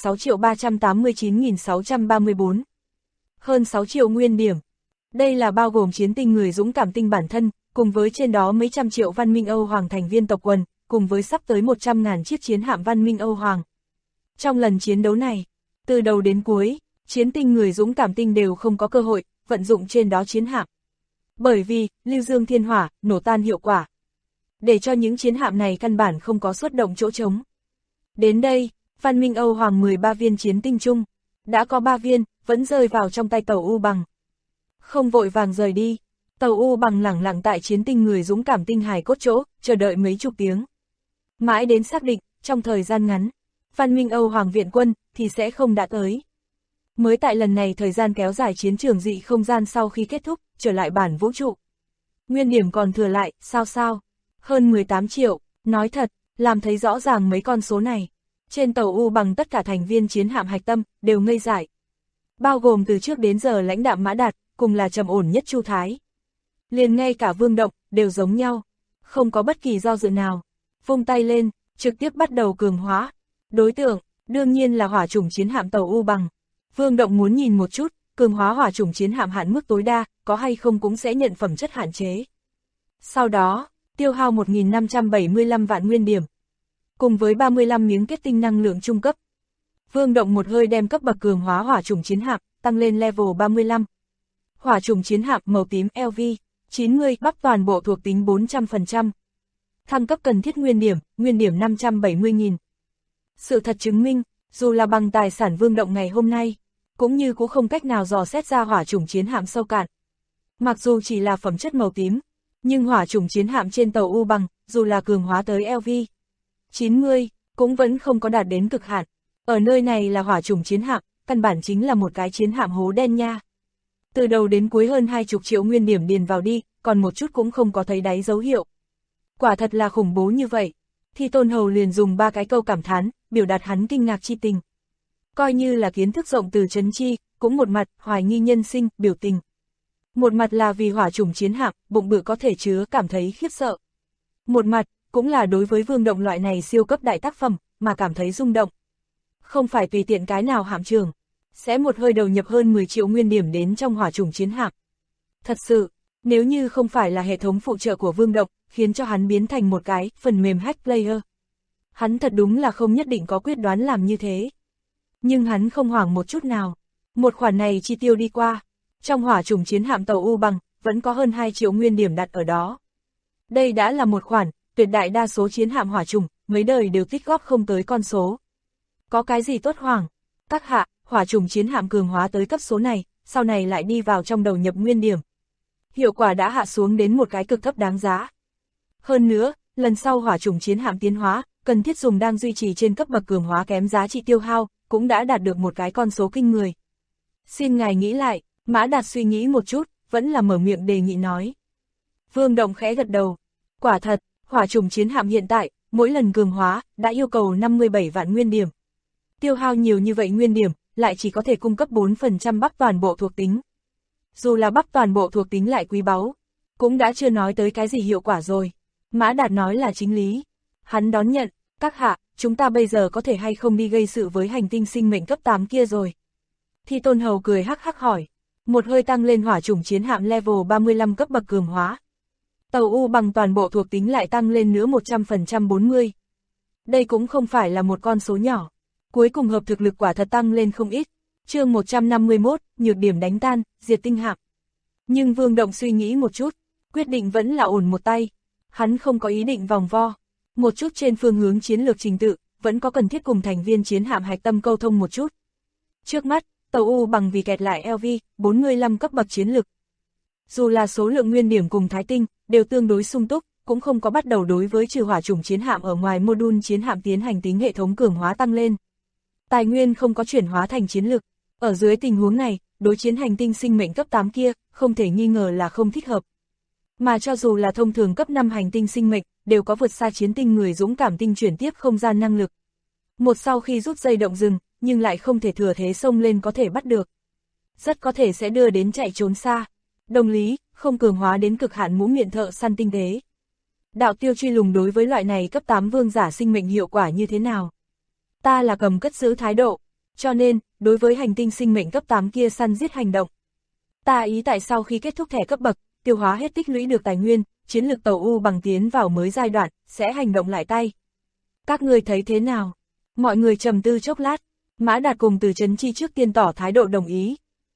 6.389.634. Hơn 6 triệu nguyên điểm. Đây là bao gồm chiến tinh người dũng cảm tinh bản thân, cùng với trên đó mấy trăm triệu văn minh Âu Hoàng thành viên tộc quần, cùng với sắp tới 100.000 chiếc chiến hạm văn minh Âu Hoàng. Trong lần chiến đấu này, từ đầu đến cuối, chiến tinh người dũng cảm tinh đều không có cơ hội vận dụng trên đó chiến hạm. Bởi vì, lưu dương thiên hỏa, nổ tan hiệu quả. Để cho những chiến hạm này căn bản không có xuất động chỗ trống. Đến đây, văn minh Âu Hoàng 13 viên chiến tinh chung, đã có 3 viên, vẫn rơi vào trong tay tàu U bằng. Không vội vàng rời đi, tàu U bằng lẳng lặng tại chiến tinh người dũng cảm tinh hài cốt chỗ, chờ đợi mấy chục tiếng. Mãi đến xác định, trong thời gian ngắn, văn minh Âu Hoàng viện quân, thì sẽ không đã tới. Mới tại lần này thời gian kéo dài chiến trường dị không gian sau khi kết thúc, trở lại bản vũ trụ. Nguyên điểm còn thừa lại, sao, hơn 18 triệu, nói thật, làm thấy rõ ràng mấy con số này. Trên tàu U bằng tất cả thành viên chiến hạm hạch tâm, đều ngây dại. Bao gồm từ trước đến giờ lãnh đạo Mã Đạt, cùng là trầm ổn nhất Chu Thái. Liền ngay cả Vương Động, đều giống nhau. Không có bất kỳ do dự nào. Vung tay lên, trực tiếp bắt đầu cường hóa. Đối tượng, đương nhiên là hỏa chủng chiến hạm tàu U bằng. Vương Động muốn nhìn một chút, cường hóa hỏa chủng chiến hạm hạn mức tối đa, có hay không cũng sẽ nhận phẩm chất hạn chế. Sau đó, tiêu hao 1.575 vạn nguyên điểm. Cùng với 35 miếng kết tinh năng lượng trung cấp. Vương Động một hơi đem cấp bậc cường hóa hỏa chủng chiến hạm, tăng lên level 35. Hỏa chủng chiến hạm màu tím LV, 90, bắp toàn bộ thuộc tính 400%. Thăng cấp cần thiết nguyên điểm 570.000. Sự thật chứng minh, dù là bằng tài sản Vương Động ngày hôm nay, cũng như cũng không cách nào dò xét ra hỏa chủng chiến hạm sâu cạn. Mặc dù chỉ là phẩm chất màu tím, nhưng hỏa chủng chiến hạm trên tàu U bằng, dù là cường hóa tới LV 90, cũng vẫn không có đạt đến cực hạn. Ở nơi này là hỏa chủng chiến hạm, căn bản chính là một cái chiến hạm hố đen nha. Từ đầu đến cuối hơn 20 triệu nguyên điểm điền vào đi, còn một chút cũng không có thấy đáy dấu hiệu. Quả thật là khủng bố như vậy. Thì Tôn Hầu liền dùng 3 cái câu cảm thán, biểu đạt hắn kinh ngạc chi tình. Coi như là kiến thức rộng từ Trấn Chi, cũng một mặt, hoài nghi nhân sinh, biểu tình. Một mặt là vì hỏa chủng chiến hạm, bụng bự có thể chứa cảm thấy khiếp sợ. Một mặt, cũng là đối với Vương Động loại này siêu cấp đại tác phẩm, mà cảm thấy rung động. Không phải tùy tiện cái nào hạm trưởng, sẽ một hơi đầu nhập hơn 10 triệu nguyên điểm đến trong hỏa chủng chiến hạm. Thật sự, nếu như không phải là hệ thống phụ trợ của Vương Động, khiến cho hắn biến thành một cái phần mềm hack player. Hắn thật đúng là không nhất định có quyết đoán làm như thế. Nhưng hắn không hoảng một chút nào. Một khoản này chi tiêu đi qua. Trong hỏa chủng chiến hạm tàu U bằng, vẫn có hơn 2 triệu nguyên điểm đặt ở đó. Đây đã là một khoản, tuyệt đại đa số chiến hạm hỏa chủng, mấy đời đều tích góp không tới con số. Có cái gì tốt hoảng? Các hạ, hỏa chủng chiến hạm cường hóa tới cấp số này, sau này lại đi vào trong đầu nhập nguyên điểm. Hiệu quả đã hạ xuống đến một cái cực thấp đáng giá. Hơn nữa, lần sau hỏa chủng chiến hạm tiến hóa, cần thiết dùng đang duy trì trên cấp bậc cường hóa kém giá trị tiêu hao, cũng đã đạt được một cái con số kinh người. Xin ngài nghĩ lại, Mã Đạt suy nghĩ một chút, vẫn là mở miệng đề nghị nói. Vương Động khẽ gật đầu. Quả thật, hỏa chủng chiến hạm hiện tại, mỗi lần cường hóa, đã yêu cầu 57 vạn nguyên điểm. Tiêu hao nhiều như vậy nguyên điểm, lại chỉ có thể cung cấp 4% bắp toàn bộ thuộc tính. Dù là bắp toàn bộ thuộc tính lại quý báu, cũng đã chưa nói tới cái gì hiệu quả rồi. Mã Đạt nói là chính lý. Hắn đón nhận, các hạ, chúng ta bây giờ có thể hay không đi gây sự với hành tinh sinh mệnh cấp 8 kia rồi. Thì Tôn Hầu cười hắc hắc hỏi. Một hơi tăng lên hỏa chủng chiến hạm level 35 cấp bậc cường hóa. Tàu U bằng toàn bộ thuộc tính lại tăng lên nữa 100% 40. Đây cũng không phải là một con số nhỏ. Cuối cùng hợp thực lực quả thật tăng lên không ít. Chương 151, nhược điểm đánh tan, diệt tinh hạm. Nhưng Vương Động suy nghĩ một chút, quyết định vẫn là ổn một tay. Hắn không có ý định vòng vo. Một chút trên phương hướng chiến lược trình tự, vẫn có cần thiết cùng thành viên chiến hạm hạch tâm câu thông một chút. Trước mắt, tàu U bằng vì kẹt lại LV, 45 cấp bậc chiến lực. Dù là số lượng nguyên điểm cùng Thái Tinh, đều tương đối sung túc, cũng không có bắt đầu đối với trừ hỏa chủng chiến hạm ở ngoài module chiến hạm tiến hành tính hệ thống cường hóa tăng lên. Tài nguyên không có chuyển hóa thành chiến lực. Ở dưới tình huống này, đối chiến hành tinh sinh mệnh cấp 8 kia, không thể nghi ngờ là không thích hợp. Mà cho dù là thông thường cấp 5 hành tinh sinh mệnh, đều có vượt xa chiến tinh người dũng cảm tinh chuyển tiếp không gian năng lực. Một sau khi rút dây động rừng, nhưng lại không thể thừa thế xông lên có thể bắt được. Rất có thể sẽ đưa đến chạy trốn xa. Đồng lý, không cường hóa đến cực hạn mũ miệng thợ săn tinh tế. Đạo tiêu truy lùng đối với loại này cấp 8 vương giả sinh mệnh hiệu quả như thế nào? Ta là cầm cất giữ thái độ, cho nên, đối với hành tinh sinh mệnh cấp 8 kia săn giết hành động. Ta ý tại sau khi kết thúc thẻ cấp bậc, tiêu hóa hết tích lũy được tài nguyên, chiến lược tàu U bằng tiến vào mới giai đoạn, sẽ hành động lại tay. Các người thấy thế nào? Mọi người trầm tư chốc lát, Mã Đạt cùng Từ Chấn Chi trước tiên tỏ thái độ đồng ý.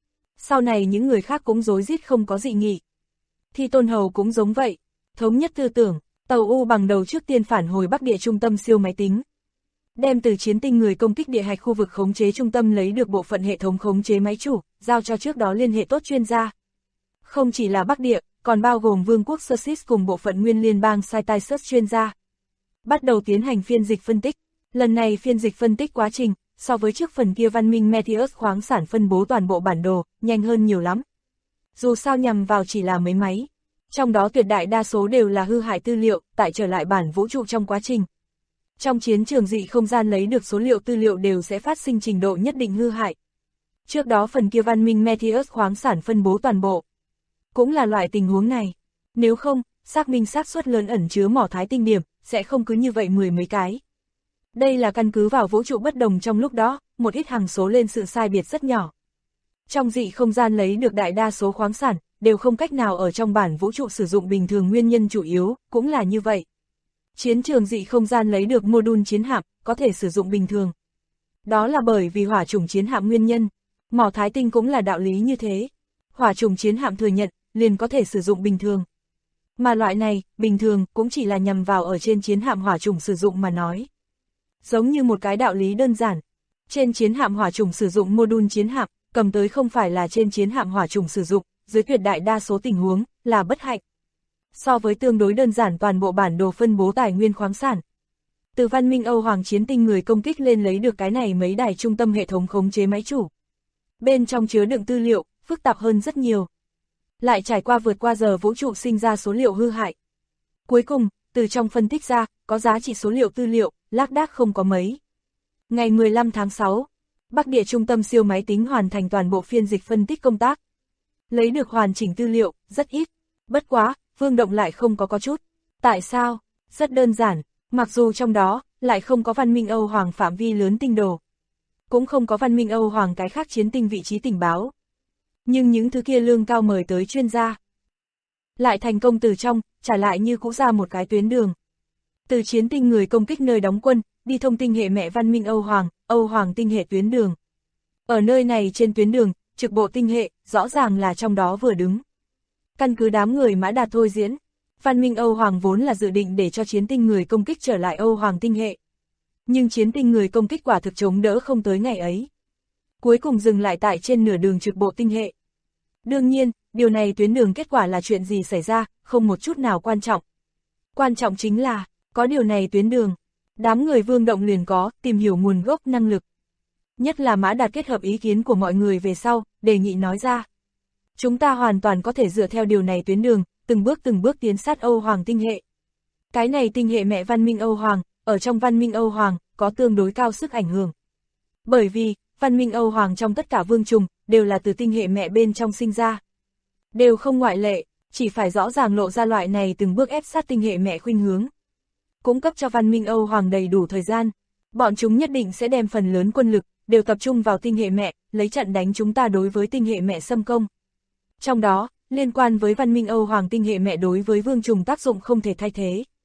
Sau này những người khác cũng rối rít không có dị nghị. Thi Tôn Hầu cũng giống vậy, thống nhất tư tưởng, tàu U bằng đầu trước tiên phản hồi Bắc Địa trung tâm siêu máy tính. Đem từ chiến tinh người công kích địa hạch khu vực khống chế trung tâm lấy được bộ phận hệ thống khống chế máy chủ, giao cho trước đó liên hệ tốt chuyên gia. Không chỉ là Bắc Địa, còn bao gồm Vương quốc Sussex cùng bộ phận nguyên liên bang Sai-Tai-Sut chuyên gia. Bắt đầu tiến hành phiên dịch phân tích. Lần này phiên dịch phân tích quá trình, so với trước phần kia văn minh Meteus khoáng sản phân bố toàn bộ bản đồ, nhanh hơn nhiều lắm. Dù sao nhằm vào chỉ là mấy máy. Trong đó tuyệt đại đa số đều là hư hại tư liệu, tại trở lại bản vũ trụ trong quá trình. Trong chiến trường dị không gian lấy được số liệu tư liệu đều sẽ phát sinh trình độ nhất định hư hại. Trước đó phần kia văn minh Meteus khoáng sản phân bố toàn bộ. Cũng là loại tình huống này. Nếu không, xác minh xác suất lớn ẩn chứa mỏ thái tinh điểm, sẽ không cứ như vậy mười mấy cái. Đây là căn cứ vào vũ trụ bất đồng trong lúc đó, một ít hằng số lên sự sai biệt rất nhỏ. Trong dị không gian lấy được đại đa số khoáng sản, đều không cách nào ở trong bản vũ trụ sử dụng bình thường nguyên nhân chủ yếu, cũng là như vậy. Chiến trường dị không gian lấy được module chiến hạm, có thể sử dụng bình thường. Đó là bởi vì hỏa chủng chiến hạm nguyên nhân, mỏ thái tinh cũng là đạo lý như thế. Hỏa chủng chiến hạm thừa nhận, liền có thể sử dụng bình thường. Mà loại này, bình thường, cũng chỉ là nhằm vào ở trên chiến hạm hỏa chủng sử dụng mà nói. Giống như một cái đạo lý đơn giản. Trên chiến hạm hỏa chủng sử dụng module chiến hạm, cầm tới không phải là trên chiến hạm hỏa chủng sử dụng, dưới tuyệt đại đa số tình huống, là bất hạnh. So với tương đối đơn giản toàn bộ bản đồ phân bố tài nguyên khoáng sản. Từ văn minh Âu Hoàng chiến tinh người công kích lên lấy được cái này mấy đài trung tâm hệ thống khống chế máy chủ. Bên trong chứa đựng tư liệu, phức tạp hơn rất nhiều. Lại trải qua vượt qua giờ vũ trụ sinh ra số liệu hư hại. Cuối cùng, từ trong phân tích ra, có giá trị số liệu tư liệu, lác đác không có mấy. Ngày 15 tháng 6, Bắc Địa trung tâm siêu máy tính hoàn thành toàn bộ phiên dịch phân tích công tác. Lấy được hoàn chỉnh tư liệu, rất ít. Bất quá, Vương Động lại không có chút. Tại sao? Rất đơn giản, mặc dù trong đó, lại không có văn minh Âu Hoàng phạm vi lớn tinh đồ. Cũng không có văn minh Âu Hoàng cái khác chiến tinh vị trí tình báo. Nhưng những thứ kia lương cao mời tới chuyên gia. Lại thành công từ trong, trả lại như cũ ra một cái tuyến đường. Từ chiến tinh người công kích nơi đóng quân, đi thông tinh hệ mẹ văn minh Âu Hoàng tinh hệ tuyến đường. Ở nơi này trên tuyến đường, trực bộ tinh hệ, rõ ràng là trong đó vừa đứng. Căn cứ đám người Mã Đạt thôi diễn, văn minh Âu Hoàng vốn là dự định để cho chiến tinh người công kích trở lại Âu Hoàng tinh hệ. Nhưng chiến tinh người công kích quả thực chống đỡ không tới ngày ấy. Cuối cùng dừng lại tại trên nửa đường trực bộ tinh hệ. Đương nhiên, điều này tuyến đường kết quả là chuyện gì xảy ra, không một chút nào quan trọng. Quan trọng chính là, có điều này tuyến đường, đám người Vương Động liền có, tìm hiểu nguồn gốc năng lực. Nhất là Mã Đạt kết hợp ý kiến của mọi người về sau, đề nghị nói ra. Chúng ta hoàn toàn có thể dựa theo điều này tuyến đường, từng bước tiến sát Âu Hoàng tinh hệ. Cái này tinh hệ mẹ văn minh Âu Hoàng, ở trong văn minh Âu Hoàng, có tương đối cao sức ảnh hưởng. Bởi vì, văn minh Âu Hoàng trong tất cả vương trùng, đều là từ tinh hệ mẹ bên trong sinh ra. Đều không ngoại lệ, chỉ phải rõ ràng lộ ra loại này từng bước ép sát tinh hệ mẹ khuynh hướng. Cung cấp cho văn minh Âu Hoàng đầy đủ thời gian. Bọn chúng nhất định sẽ đem phần lớn quân lực, đều tập trung vào tinh hệ mẹ, lấy trận đánh chúng ta đối với tinh hệ mẹ xâm công. Trong đó, liên quan với văn minh Âu Hoàng tinh hệ mẹ đối với vương trùng tác dụng không thể thay thế.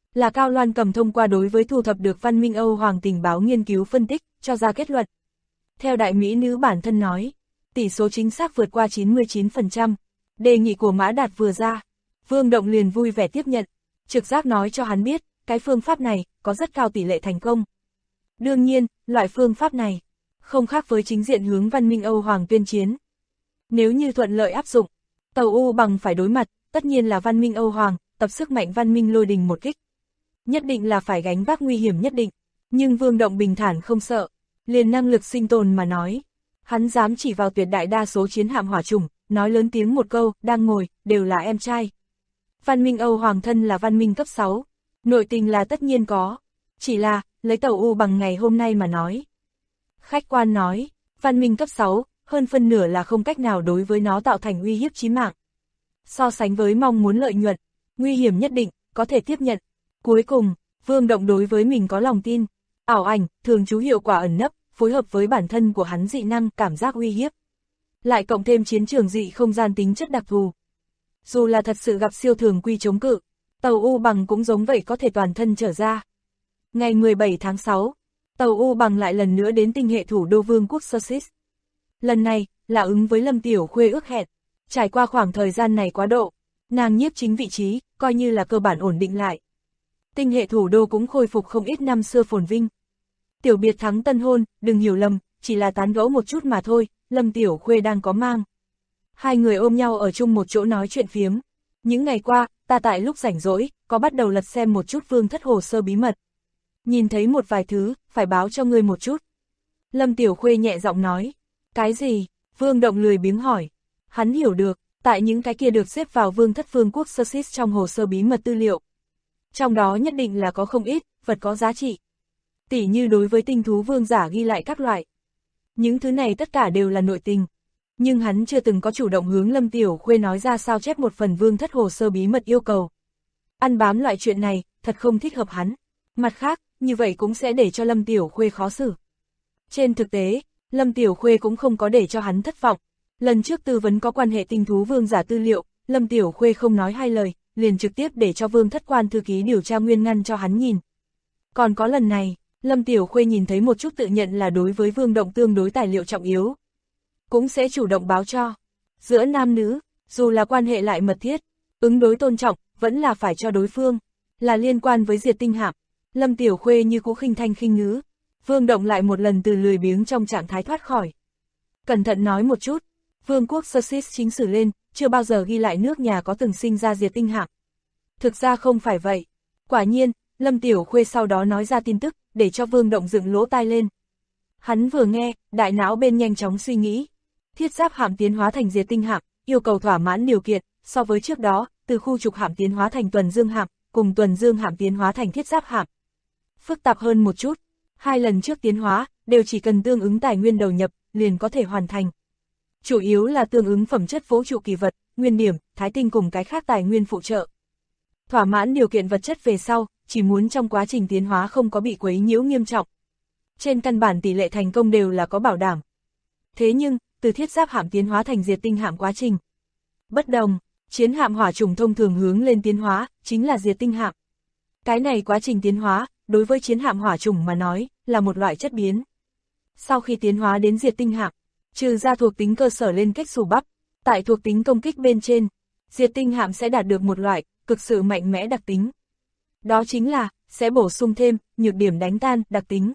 Là Cao Loan Cầm thông qua đối với thu thập được Văn Minh Âu Hoàng tình báo nghiên cứu phân tích, cho ra kết luận. Theo đại mỹ nữ bản thân nói, tỷ số chính xác vượt qua 99%, đề nghị của Mã Đạt vừa ra, Vương Động liền vui vẻ tiếp nhận, trực giác nói cho hắn biết, cái phương pháp này có rất cao tỷ lệ thành công. Đương nhiên, loại phương pháp này không khác với chính diện hướng Văn Minh Âu Hoàng tuyên chiến. Nếu như thuận lợi áp dụng, tàu U Bằng phải đối mặt, tất nhiên là Văn Minh Âu Hoàng, tập sức mạnh Văn Minh Lôi Đình một kích. Nhất định là phải gánh vác nguy hiểm nhất định, nhưng Vương Động bình thản không sợ, liền năng lực sinh tồn mà nói. Hắn dám chỉ vào tuyệt đại đa số chiến hạm hỏa chủng, nói lớn tiếng một câu, đang ngồi, đều là em trai. Văn Minh Âu Hoàng thân là văn minh cấp 6, nội tình là tất nhiên có, chỉ là, lấy tàu U Bằng ngày hôm nay mà nói. Khách quan nói, văn minh cấp 6, hơn phân nửa là không cách nào đối với nó tạo thành uy hiếp chí mạng. So sánh với mong muốn lợi nhuận, nguy hiểm nhất định, có thể tiếp nhận. Cuối cùng, Vương Động đối với mình có lòng tin, ảo ảnh, thường trú hiệu quả ẩn nấp, phối hợp với bản thân của hắn dị năng cảm giác uy hiếp. Lại cộng thêm chiến trường dị không gian tính chất đặc thù. Dù là thật sự gặp siêu thường quy chống cự, tàu U Bằng cũng giống vậy có thể toàn thân trở ra. Ngày 17 tháng 6, tàu U Bằng lại lần nữa đến tinh hệ thủ đô Vương quốc Sussex. Lần này, là ứng với Lâm Tiểu Khuê ước hẹn. Trải qua khoảng thời gian này quá độ, nàng nhiếp chính vị trí, coi như là cơ bản ổn định lại. Tinh hệ thủ đô cũng khôi phục không ít năm xưa phồn vinh. Tiểu biệt thắng tân hôn, đừng hiểu lầm, chỉ là tán gẫu một chút mà thôi, Lâm Tiểu Khuê đang có mang. Hai người ôm nhau ở chung một chỗ nói chuyện phiếm. Những ngày qua, ta tại lúc rảnh rỗi, có bắt đầu lật xem một chút Vương thất hồ sơ bí mật. Nhìn thấy một vài thứ, phải báo cho ngươi một chút. Lâm Tiểu Khuê nhẹ giọng nói. Cái gì? Vương Động lười biếng hỏi. Hắn hiểu được, tại những cái kia được xếp vào Vương thất Vương quốc Sussex trong hồ sơ bí mật tư liệu. Trong đó nhất định là có không ít, vật có giá trị. Tỉ như đối với tinh thú vương giả ghi lại các loại. Những thứ này tất cả đều là nội tình. Nhưng hắn chưa từng có chủ động hướng Lâm Tiểu Khuê nói ra sao chép một phần Vương thất hồ sơ bí mật yêu cầu. Ăn bám loại chuyện này, thật không thích hợp hắn. Mặt khác, như vậy cũng sẽ để cho Lâm Tiểu Khuê khó xử. Trên thực tế, Lâm Tiểu Khuê cũng không có để cho hắn thất vọng. Lần trước tư vấn có quan hệ tinh thú vương giả tư liệu, Lâm Tiểu Khuê không nói hai lời, liền trực tiếp để cho Vương thất quan thư ký điều tra nguyên ngăn cho hắn nhìn. Còn có lần này, Lâm Tiểu Khuê nhìn thấy một chút tự nhận là đối với Vương Động tương đối tài liệu trọng yếu. Cũng sẽ chủ động báo cho. Giữa nam nữ, dù là quan hệ lại mật thiết, ứng đối tôn trọng, vẫn là phải cho đối phương. Là liên quan với diệt tinh hạm. Lâm Tiểu Khuê như cũ khinh thanh khinh ngữ. Vương Động lại một lần từ lười biếng trong trạng thái thoát khỏi. Cẩn thận nói một chút, Vương quốc Sussex chính sử lên, chưa bao giờ ghi lại nước nhà có từng sinh ra diệt tinh hạm. Thực ra không phải vậy. Quả nhiên, Lâm Tiểu Khuê sau đó nói ra tin tức, để cho Vương Động dựng lỗ tai lên. Hắn vừa nghe, đại não bên nhanh chóng suy nghĩ. Thiết giáp hạm tiến hóa thành diệt tinh hạm, yêu cầu thỏa mãn điều kiện, so với trước đó, từ khu trục hạm tiến hóa thành tuần dương hạm, cùng tuần dương hạm tiến hóa thành thiết giáp hạm. Phức tạp hơn một chút, hai lần trước tiến hóa, đều chỉ cần tương ứng tài nguyên đầu nhập, liền có thể hoàn thành. Chủ yếu là tương ứng phẩm chất vũ trụ kỳ vật, nguyên điểm, thái tinh cùng cái khác tài nguyên phụ trợ. Thỏa mãn điều kiện vật chất về sau, chỉ muốn trong quá trình tiến hóa không có bị quấy nhiễu nghiêm trọng. Trên căn bản tỷ lệ thành công đều là có bảo đảm. Thế nhưng, từ thiết giáp hạm tiến hóa thành diệt tinh hạm quá trình bất đồng, chiến hạm hỏa chủng thông thường hướng lên tiến hóa, chính là diệt tinh hạm. Cái này quá trình tiến hóa, đối với chiến hạm hỏa chủng mà nói, là một loại chất biến. Sau khi tiến hóa đến diệt tinh hạm, trừ ra thuộc tính cơ sở lên cách xù bắp, tại thuộc tính công kích bên trên, diệt tinh hạm sẽ đạt được một loại, cực sự mạnh mẽ đặc tính. Đó chính là, sẽ bổ sung thêm, nhược điểm đánh tan, đặc tính.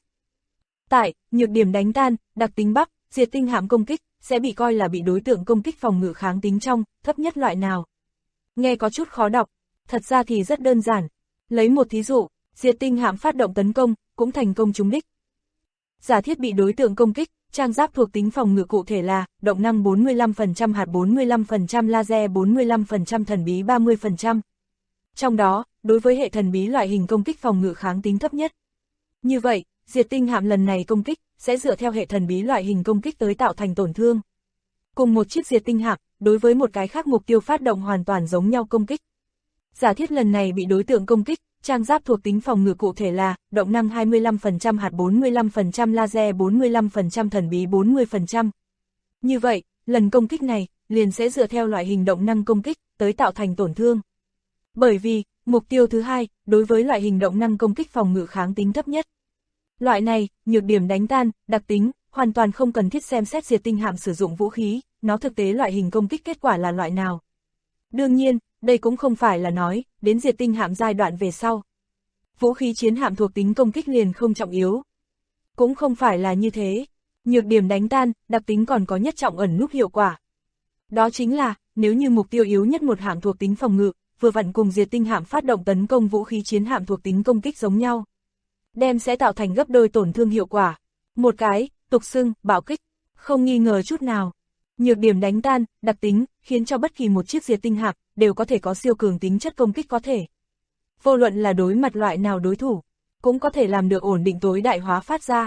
Tại, nhược điểm đánh tan, đặc tính bắp, diệt tinh hạm công kích, sẽ bị coi là bị đối tượng công kích phòng ngự kháng tính trong, thấp nhất loại nào. Nghe có chút khó đọc, thật ra thì rất đơn giản. Lấy một thí dụ, diệt tinh hạm phát động tấn công, cũng thành công trúng đích. Giả thiết bị đối tượng công kích, trang giáp thuộc tính phòng ngự cụ thể là, động năng 45%, hạt 45%, laser 45%, thần bí 30%. Trong đó, đối với hệ thần bí loại hình công kích phòng ngự kháng tính thấp nhất. Như vậy, diệt tinh hạm lần này công kích, sẽ dựa theo hệ thần bí loại hình công kích tới tạo thành tổn thương. Cùng một chiếc diệt tinh hạm, đối với một cái khác mục tiêu phát động hoàn toàn giống nhau công kích. Giả thiết lần này bị đối tượng công kích, trang giáp thuộc tính phòng ngự cụ thể là, động năng 25%, hạt 45%, laser 45%, thần bí 40%. Như vậy, lần công kích này, liền sẽ dựa theo loại hình động năng công kích, tới tạo thành tổn thương. Bởi vì, Mục tiêu thứ hai, đối với loại hình động năng công kích phòng ngự kháng tính thấp nhất. Loại này, nhược điểm đánh tan, đặc tính, hoàn toàn không cần thiết xem xét diệt tinh hạm sử dụng vũ khí, nó thực tế loại hình công kích kết quả là loại nào. Đương nhiên, đây cũng không phải là nói, đến diệt tinh hạm giai đoạn về sau. Vũ khí chiến hạm thuộc tính công kích liền không trọng yếu. Cũng không phải là như thế. Nhược điểm đánh tan, đặc tính còn có nhất trọng ẩn núp hiệu quả. Đó chính là, nếu như mục tiêu yếu nhất một hạm thuộc tính phòng ngự, vừa vặn cùng diệt tinh hạm phát động tấn công vũ khí chiến hạm thuộc tính công kích giống nhau, đem sẽ tạo thành gấp đôi tổn thương hiệu quả. Một cái, tục xưng, bạo kích, không nghi ngờ chút nào. Nhược điểm đánh tan, đặc tính, khiến cho bất kỳ một chiếc diệt tinh hạm đều có thể có siêu cường tính chất công kích có thể. Vô luận là đối mặt loại nào đối thủ, cũng có thể làm được ổn định tối đại hóa phát ra.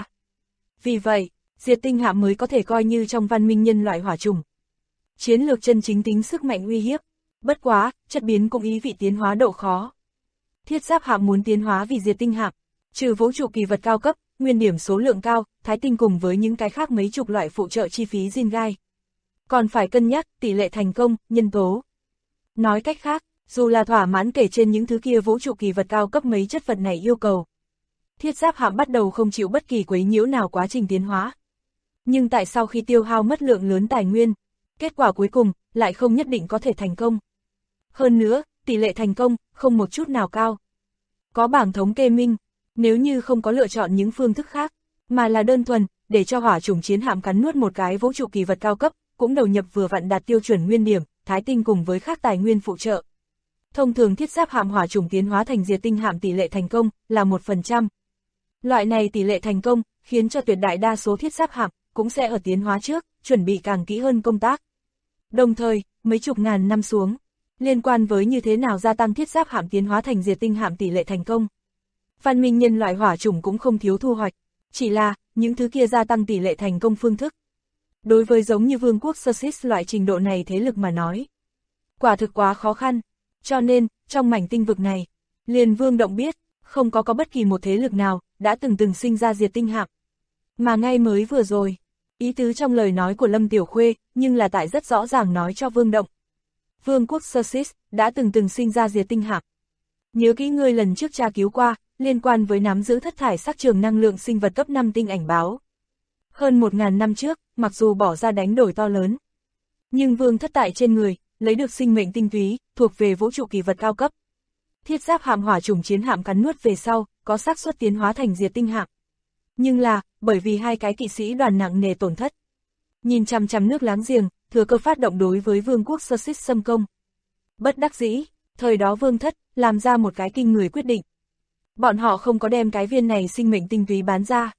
Vì vậy, diệt tinh hạm mới có thể coi như trong văn minh nhân loại hỏa trùng. Chiến lược chân chính tính sức mạnh uy hiếp. Bất quá, chất biến cũng ý vị tiến hóa độ khó. Thiết giáp hạm muốn tiến hóa vì diệt tinh hạm, trừ vũ trụ kỳ vật cao cấp, nguyên điểm số lượng cao, thái tinh cùng với những cái khác mấy chục loại phụ trợ chi phí zin gai. Còn phải cân nhắc tỷ lệ thành công, nhân tố. Nói cách khác, dù là thỏa mãn kể trên những thứ kia vũ trụ kỳ vật cao cấp mấy chất vật này yêu cầu, thiết giáp hạm bắt đầu không chịu bất kỳ quấy nhiễu nào quá trình tiến hóa. Nhưng tại sau khi tiêu hao mất lượng lớn tài nguyên, kết quả cuối cùng lại không nhất định có thể thành công. Hơn nữa, tỷ lệ thành công không một chút nào cao. Có bảng thống kê minh, nếu như không có lựa chọn những phương thức khác, mà là đơn thuần để cho hỏa chủng chiến hạm cắn nuốt một cái vũ trụ kỳ vật cao cấp, cũng đầu nhập vừa vặn đạt tiêu chuẩn nguyên điểm, thái tinh cùng với các tài nguyên phụ trợ. Thông thường thiết giáp hạm hỏa chủng tiến hóa thành diệt tinh hạm tỷ lệ thành công là 1%. Loại này tỷ lệ thành công khiến cho tuyệt đại đa số thiết giáp hạm cũng sẽ ở tiến hóa trước, chuẩn bị càng kỹ hơn công tác. Đồng thời, mấy chục ngàn năm xuống, liên quan với như thế nào gia tăng thiết giáp hạm tiến hóa thành diệt tinh hạm tỷ lệ thành công, văn minh nhân loại hỏa chủng cũng không thiếu thu hoạch, chỉ là những thứ kia gia tăng tỷ lệ thành công phương thức. Đối với giống như vương quốc Sussex loại trình độ này thế lực mà nói, quả thực quá khó khăn, cho nên, trong mảnh tinh vực này, liền Vương Động biết, không có bất kỳ một thế lực nào đã từng sinh ra diệt tinh hạm. Mà ngay mới vừa rồi, ý tứ trong lời nói của Lâm Tiểu Khuê, nhưng là tại rất rõ ràng nói cho Vương Động. Vương quốc Sussex đã từng sinh ra diệt tinh hạm. Nhớ kỹ ngươi lần trước tra cứu qua, liên quan với nắm giữ thất thải sắc trường năng lượng sinh vật cấp 5 tinh ảnh báo. Hơn 1000 năm trước, mặc dù bỏ ra đánh đổi to lớn, nhưng Vương thất tại trên người, lấy được sinh mệnh tinh túy, thuộc về vũ trụ kỳ vật cao cấp. Thiết giáp hạm hỏa chủng chiến hạm cắn nuốt về sau, có xác suất tiến hóa thành diệt tinh hạm. Nhưng là, bởi vì hai cái kỵ sĩ đoàn nặng nề tổn thất. Nhìn chằm chằm nước láng giềng, thừa cơ phát động đối với vương quốc Sussex xâm công. Bất đắc dĩ, thời đó vương thất, làm ra một cái kinh người quyết định. Bọn họ không có đem cái viên này sinh mệnh tinh túy bán ra,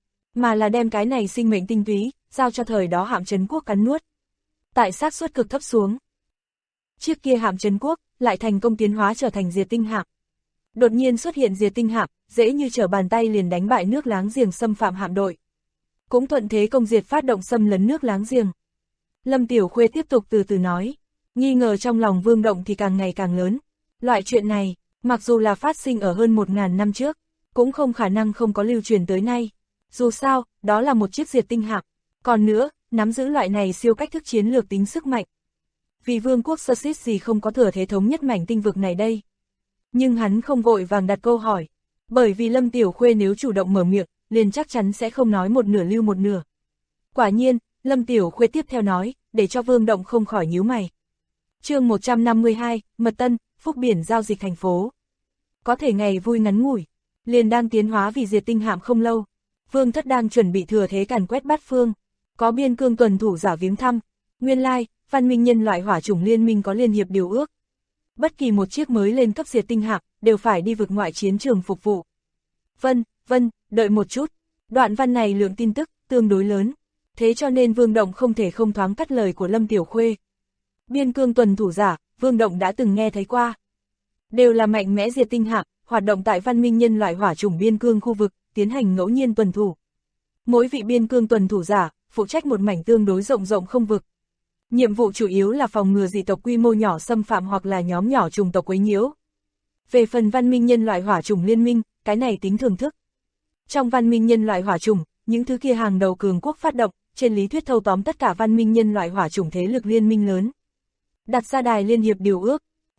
mà là đem cái này sinh mệnh tinh túy, giao cho thời đó hạm trấn quốc cắn nuốt. Tại xác suất cực thấp xuống, chiếc kia hạm trấn quốc, lại thành công tiến hóa trở thành diệt tinh hạm. Đột nhiên xuất hiện diệt tinh hạm, dễ như trở bàn tay liền đánh bại nước láng giềng xâm phạm hạm đội. Cũng thuận thế công diệt phát động xâm lấn nước láng giềng. Lâm Tiểu Khuê tiếp tục từ từ nói, nghi ngờ trong lòng Vương Động thì càng ngày càng lớn. Loại chuyện này, mặc dù là phát sinh ở hơn 1000 năm trước, cũng không khả năng không có lưu truyền tới nay. Dù sao, đó là một chiếc diệt tinh hạm. Còn nữa, nắm giữ loại này siêu cách thức chiến lược tính sức mạnh. Vì vương quốc Sussex gì không có thừa thế thống nhất mảnh tinh vực này đây. Nhưng hắn không vội vàng đặt câu hỏi, bởi vì Lâm Tiểu Khuê nếu chủ động mở miệng, liền chắc chắn sẽ không nói một nửa lưu một nửa. Quả nhiên, Lâm Tiểu Khuê tiếp theo nói, để cho Vương Động không khỏi nhíu mày. Chương 152, Mật Tân, Phúc Biển giao dịch thành phố. Có thể ngày vui ngắn ngủi, liền đang tiến hóa vì diệt tinh hạm không lâu. Vương thất đang chuẩn bị thừa thế càn quét bát phương, có biên cương tuần thủ giả viếng thăm. Nguyên lai, văn minh nhân loại hỏa chủng liên minh có liên hiệp điều ước. Bất kỳ một chiếc mới lên cấp diệt tinh hạm đều phải đi vực ngoại chiến trường phục vụ. Vân, đợi một chút. Đoạn văn này lượng tin tức tương đối lớn, thế cho nên Vương Động không thể không thoáng cắt lời của Lâm Tiểu Khuê. Biên cương tuần thủ giả, Vương Động đã từng nghe thấy qua. Đều là mạnh mẽ diệt tinh hạm, hoạt động tại văn minh nhân loại hỏa chủng biên cương khu vực, tiến hành ngẫu nhiên tuần thủ. Mỗi vị biên cương tuần thủ giả, phụ trách một mảnh tương đối rộng không vực. Nhiệm vụ chủ yếu là phòng ngừa dị tộc quy mô nhỏ xâm phạm hoặc là nhóm nhỏ chủng tộc quấy nhiễu. Về phần văn minh nhân loại hỏa chủng liên minh, cái này tính thưởng thức. Trong văn minh nhân loại hỏa chủng, những thứ kia hàng đầu cường quốc phát động, trên lý thuyết thâu tóm tất cả văn minh nhân loại hỏa chủng thế lực liên minh lớn. Đặt ra đài liên hiệp điều ước,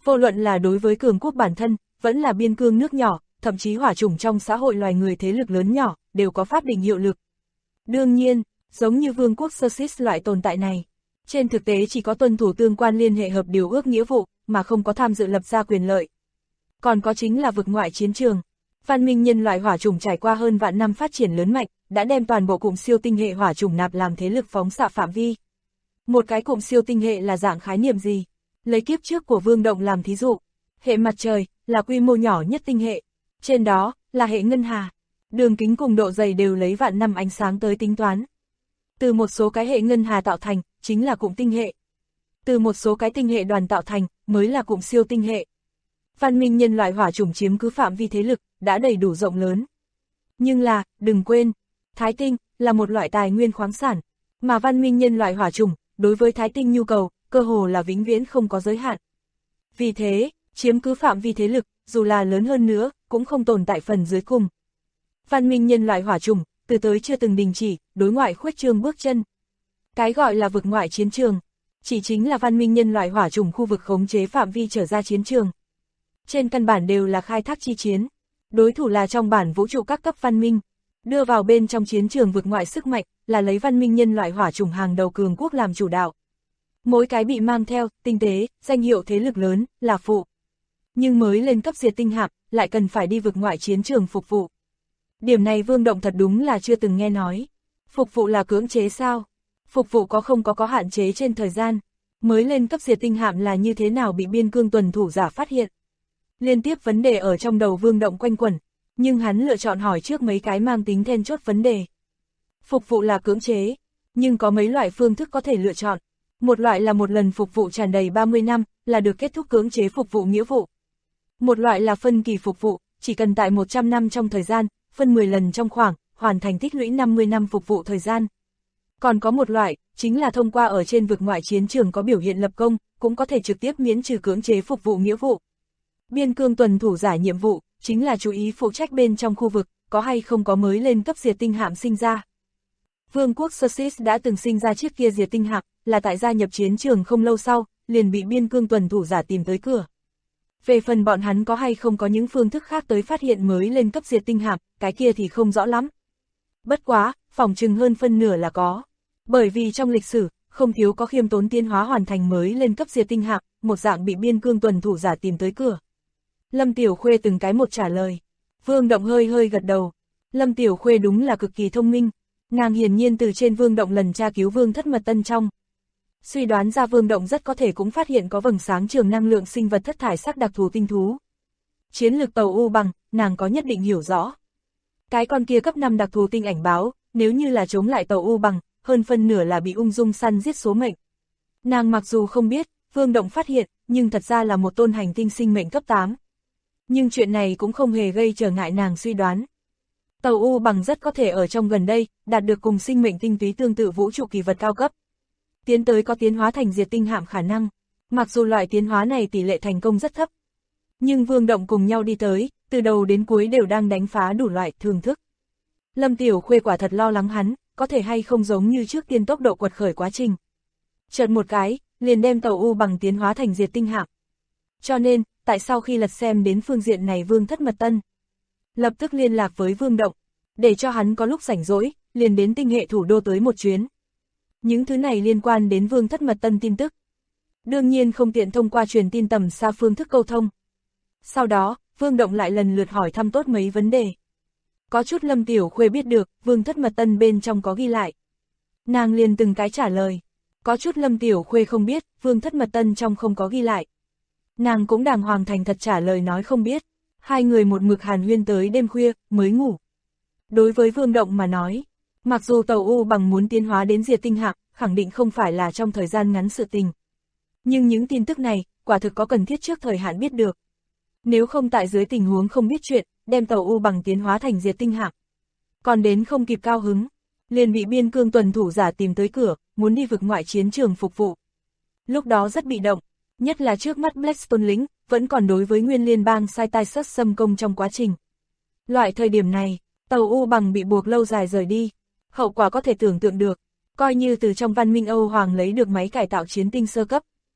Vô luận là đối với cường quốc bản thân, vẫn là biên cương nước nhỏ, thậm chí hỏa chủng trong xã hội loài người thế lực lớn nhỏ, đều có pháp định hiệu lực. Đương nhiên, giống như vương quốc Xerxes loại tồn tại này, trên thực tế chỉ có tuân thủ tương quan liên hệ hợp điều ước nghĩa vụ, mà không có tham dự lập ra quyền lợi. Còn có chính là vực ngoại chiến trường. Văn minh nhân loại hỏa chủng trải qua hơn vạn năm phát triển lớn mạnh, đã đem toàn bộ cụm siêu tinh hệ hỏa chủng nạp làm thế lực phóng xạ phạm vi. Một cái cụm siêu tinh hệ là dạng khái niệm gì? Lấy kiếp trước của Vương Động làm thí dụ, hệ mặt trời là quy mô nhỏ nhất tinh hệ, trên đó là hệ ngân hà, đường kính cùng độ dày đều lấy vạn năm ánh sáng tới tính toán. Từ một số cái hệ ngân hà tạo thành, chính là cụm tinh hệ. Từ một số cái tinh hệ đoàn tạo thành, mới là cụm siêu tinh hệ. Văn minh nhân loại hỏa chủng chiếm cứ phạm vi thế lực, đã đầy đủ rộng lớn. Nhưng là, đừng quên, Thái tinh là một loại tài nguyên khoáng sản, mà văn minh nhân loại hỏa chủng, đối với Thái tinh nhu cầu, cơ hồ là vĩnh viễn không có giới hạn. Vì thế, chiếm cứ phạm vi thế lực, dù là lớn hơn nữa, cũng không tồn tại phần dưới cùng. Văn minh nhân loại hỏa chủng, từ tới chưa từng đình chỉ, đối ngoại khuếch trương bước chân. Cái gọi là vực ngoại chiến trường, chỉ chính là văn minh nhân loại hỏa chủng khu vực khống chế phạm vi trở ra chiến trường. Trên căn bản đều là khai thác chi chiến, đối thủ là trong bản vũ trụ các cấp văn minh, đưa vào bên trong chiến trường vực ngoại sức mạnh, là lấy văn minh nhân loại hỏa chủng hàng đầu cường quốc làm chủ đạo. Mỗi cái bị mang theo, tinh tế, danh hiệu thế lực lớn, là phụ. Nhưng mới lên cấp diệt tinh hạm, lại cần phải đi vực ngoại chiến trường phục vụ. Điểm này Vương Động thật đúng là chưa từng nghe nói. Phục vụ là cưỡng chế sao? Phục vụ không có hạn chế trên thời gian. Mới lên cấp diệt tinh hạm là như thế nào bị biên cương tuần thủ giả phát hiện? Liên tiếp vấn đề ở trong đầu Vương Động quanh quẩn, nhưng hắn lựa chọn hỏi trước mấy cái mang tính then chốt vấn đề. Phục vụ là cưỡng chế, nhưng có mấy loại phương thức có thể lựa chọn. Một loại là một lần phục vụ tràn đầy 30 năm, là được kết thúc cưỡng chế phục vụ nghĩa vụ. Một loại là phân kỳ phục vụ, chỉ cần tại 100 năm trong thời gian, phân 10 lần trong khoảng, hoàn thành tích lũy 50 năm phục vụ thời gian. Còn có một loại, chính là thông qua ở trên vực ngoại chiến trường có biểu hiện lập công, cũng có thể trực tiếp miễn trừ cưỡng chế phục vụ nghĩa vụ. Biên cương tuần thủ giả nhiệm vụ, chính là chú ý phụ trách bên trong khu vực, có hay không có mới lên cấp diệt tinh hạm sinh ra. Vương quốc Xerxes đã từng sinh ra chiếc kia diệt tinh hạm, là tại gia nhập chiến trường không lâu sau, liền bị biên cương tuần thủ giả tìm tới cửa. Về phần bọn hắn có hay không có những phương thức khác tới phát hiện mới lên cấp diệt tinh hạm, cái kia thì không rõ lắm. Bất quá, phỏng chừng hơn phân nửa là có. Bởi vì trong lịch sử, không thiếu có khiêm tốn tiến hóa hoàn thành mới lên cấp diệt tinh hạm, một dạng bị biên cương tuần thủ giả tìm tới cửa. Lâm Tiểu Khuê từng cái một trả lời. Vương Động hơi hơi gật đầu. Lâm Tiểu Khuê đúng là cực kỳ thông minh. Nàng hiển nhiên từ trên Vương Động lần tra cứu Vương Thất Mật Tân trong. Suy đoán ra Vương Động rất có thể cũng phát hiện có vầng sáng trường năng lượng sinh vật thất thải sắc đặc thù tinh thú. Chiến lược tàu U bằng, nàng có nhất định hiểu rõ. Cái con kia cấp 5 đặc thù tinh ảnh báo, nếu như là chống lại tàu U bằng, hơn phân nửa là bị ung dung săn giết số mệnh. Nàng mặc dù không biết, Vương Động phát hiện, nhưng thật ra là một tôn hành tinh sinh mệnh cấp 8. Nhưng chuyện này cũng không hề gây trở ngại nàng suy đoán. Tàu U bằng rất có thể ở trong gần đây, đạt được cùng sinh mệnh tinh túy tương tự vũ trụ kỳ vật cao cấp. Tiến tới có tiến hóa thành diệt tinh hạm khả năng. Mặc dù loại tiến hóa này tỷ lệ thành công rất thấp. Nhưng Vương Động cùng nhau đi tới, từ đầu đến cuối đều đang đánh phá đủ loại thường thức. Lâm Tiểu Khuê quả thật lo lắng hắn, có thể hay không giống như trước tiên tốc độ quật khởi quá trình. Chợt một cái, liền đem tàu U bằng tiến hóa thành diệt tinh hạm. Cho nên, tại sau khi lật xem đến phương diện này Vương Thất Mật Tân, lập tức liên lạc với Vương Động, để cho hắn có lúc rảnh rỗi, liền đến tinh hệ thủ đô tới một chuyến. Những thứ này liên quan đến Vương Thất Mật Tân tin tức. Đương nhiên không tiện thông qua truyền tin tầm xa phương thức câu thông. Sau đó, Vương Động lại lần lượt hỏi thăm tốt mấy vấn đề. Có chút Lâm Tiểu Khuê biết được, Vương Thất Mật Tân bên trong có ghi lại. Nàng liền từng cái trả lời. Có chút Lâm Tiểu Khuê không biết, Vương Thất Mật Tân trong không có ghi lại. Nàng cũng đàng hoàng thành thật trả lời nói không biết. Hai người một mực hàn huyên tới đêm khuya, mới ngủ. Đối với Vương Động mà nói, mặc dù tàu U bằng muốn tiến hóa đến diệt tinh hạm, khẳng định không phải là trong thời gian ngắn sự tình. Nhưng những tin tức này, quả thực có cần thiết trước thời hạn biết được. Nếu không tại dưới tình huống không biết chuyện, đem tàu U bằng tiến hóa thành diệt tinh hạm. Còn đến không kịp cao hứng, liền bị biên cương tuần thủ giả tìm tới cửa, muốn đi vực ngoại chiến trường phục vụ. Lúc đó rất bị động, nhất là trước mắt Blackstone lính, vẫn còn đối với nguyên liên bang sai tai sất xâm công trong quá trình. Loại thời điểm này, tàu U bằng bị buộc lâu dài rời đi, hậu quả có thể tưởng tượng được, coi như từ trong văn minh Âu Hoàng lấy được máy cải tạo chiến tinh sơ cấp.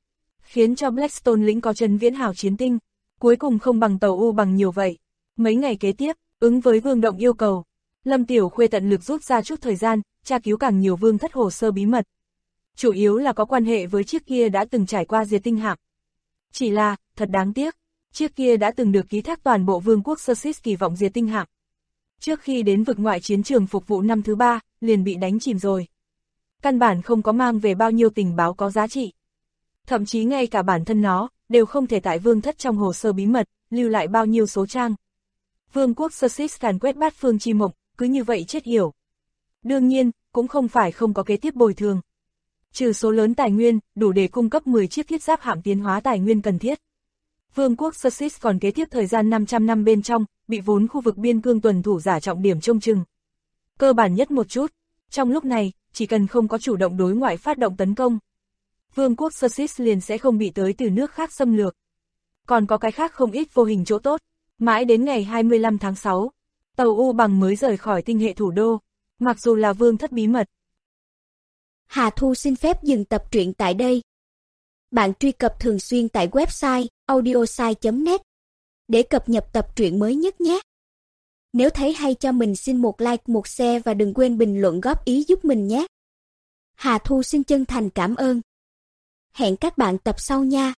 khiến cho Blackstone lĩnh có chân viễn hào chiến tinh, cuối cùng không bằng tàu U bằng nhiều vậy. Mấy ngày kế tiếp, ứng với Vương Động yêu cầu, Lâm Tiểu Khuê tận lực rút ra chút thời gian, tra cứu càng nhiều Vương Thất hồ sơ bí mật. Chủ yếu là có quan hệ với chiếc kia đã từng trải qua diệt tinh hạm. Chỉ là, thật đáng tiếc, chiếc kia đã từng được ký thác toàn bộ Vương quốc Sussex kỳ vọng diệt tinh hạm. Trước khi đến vực ngoại chiến trường phục vụ năm thứ 3, liền bị đánh chìm rồi. Căn bản không có mang về bao nhiêu tình báo có giá trị. Thậm chí ngay cả bản thân nó, đều không thể tại Vương Thất trong hồ sơ bí mật, lưu lại bao nhiêu số trang. Vương quốc Sussex càn quét bát phương chi mộng, cứ như vậy chết yểu. Đương nhiên, cũng không phải không có kế tiếp bồi thường. Trừ số lớn tài nguyên, đủ để cung cấp 10 chiếc thiết giáp hạm tiến hóa tài nguyên cần thiết. Vương quốc Sussex còn kế tiếp thời gian 500 năm bên trong, bị vốn khu vực biên cương tuần thủ giả trọng điểm trông chừng. Cơ bản nhất một chút, trong lúc này, chỉ cần không có chủ động đối ngoại phát động tấn công, Vương quốc Sussex liền sẽ không bị tới từ nước khác xâm lược. Còn có cái khác không ít vô hình chỗ tốt. Mãi đến ngày 25 tháng 6, tàu U Bằng mới rời khỏi tinh hệ thủ đô, mặc dù là Vương Thất bí mật. Hà Thu xin phép dừng tập truyện tại đây. Bạn truy cập thường xuyên tại website audiosai.net để cập nhật tập truyện mới nhất nhé. Nếu thấy hay cho mình xin một like, một share và đừng quên bình luận góp ý giúp mình nhé. Hà Thu xin chân thành cảm ơn. Hẹn các bạn tập sau nha.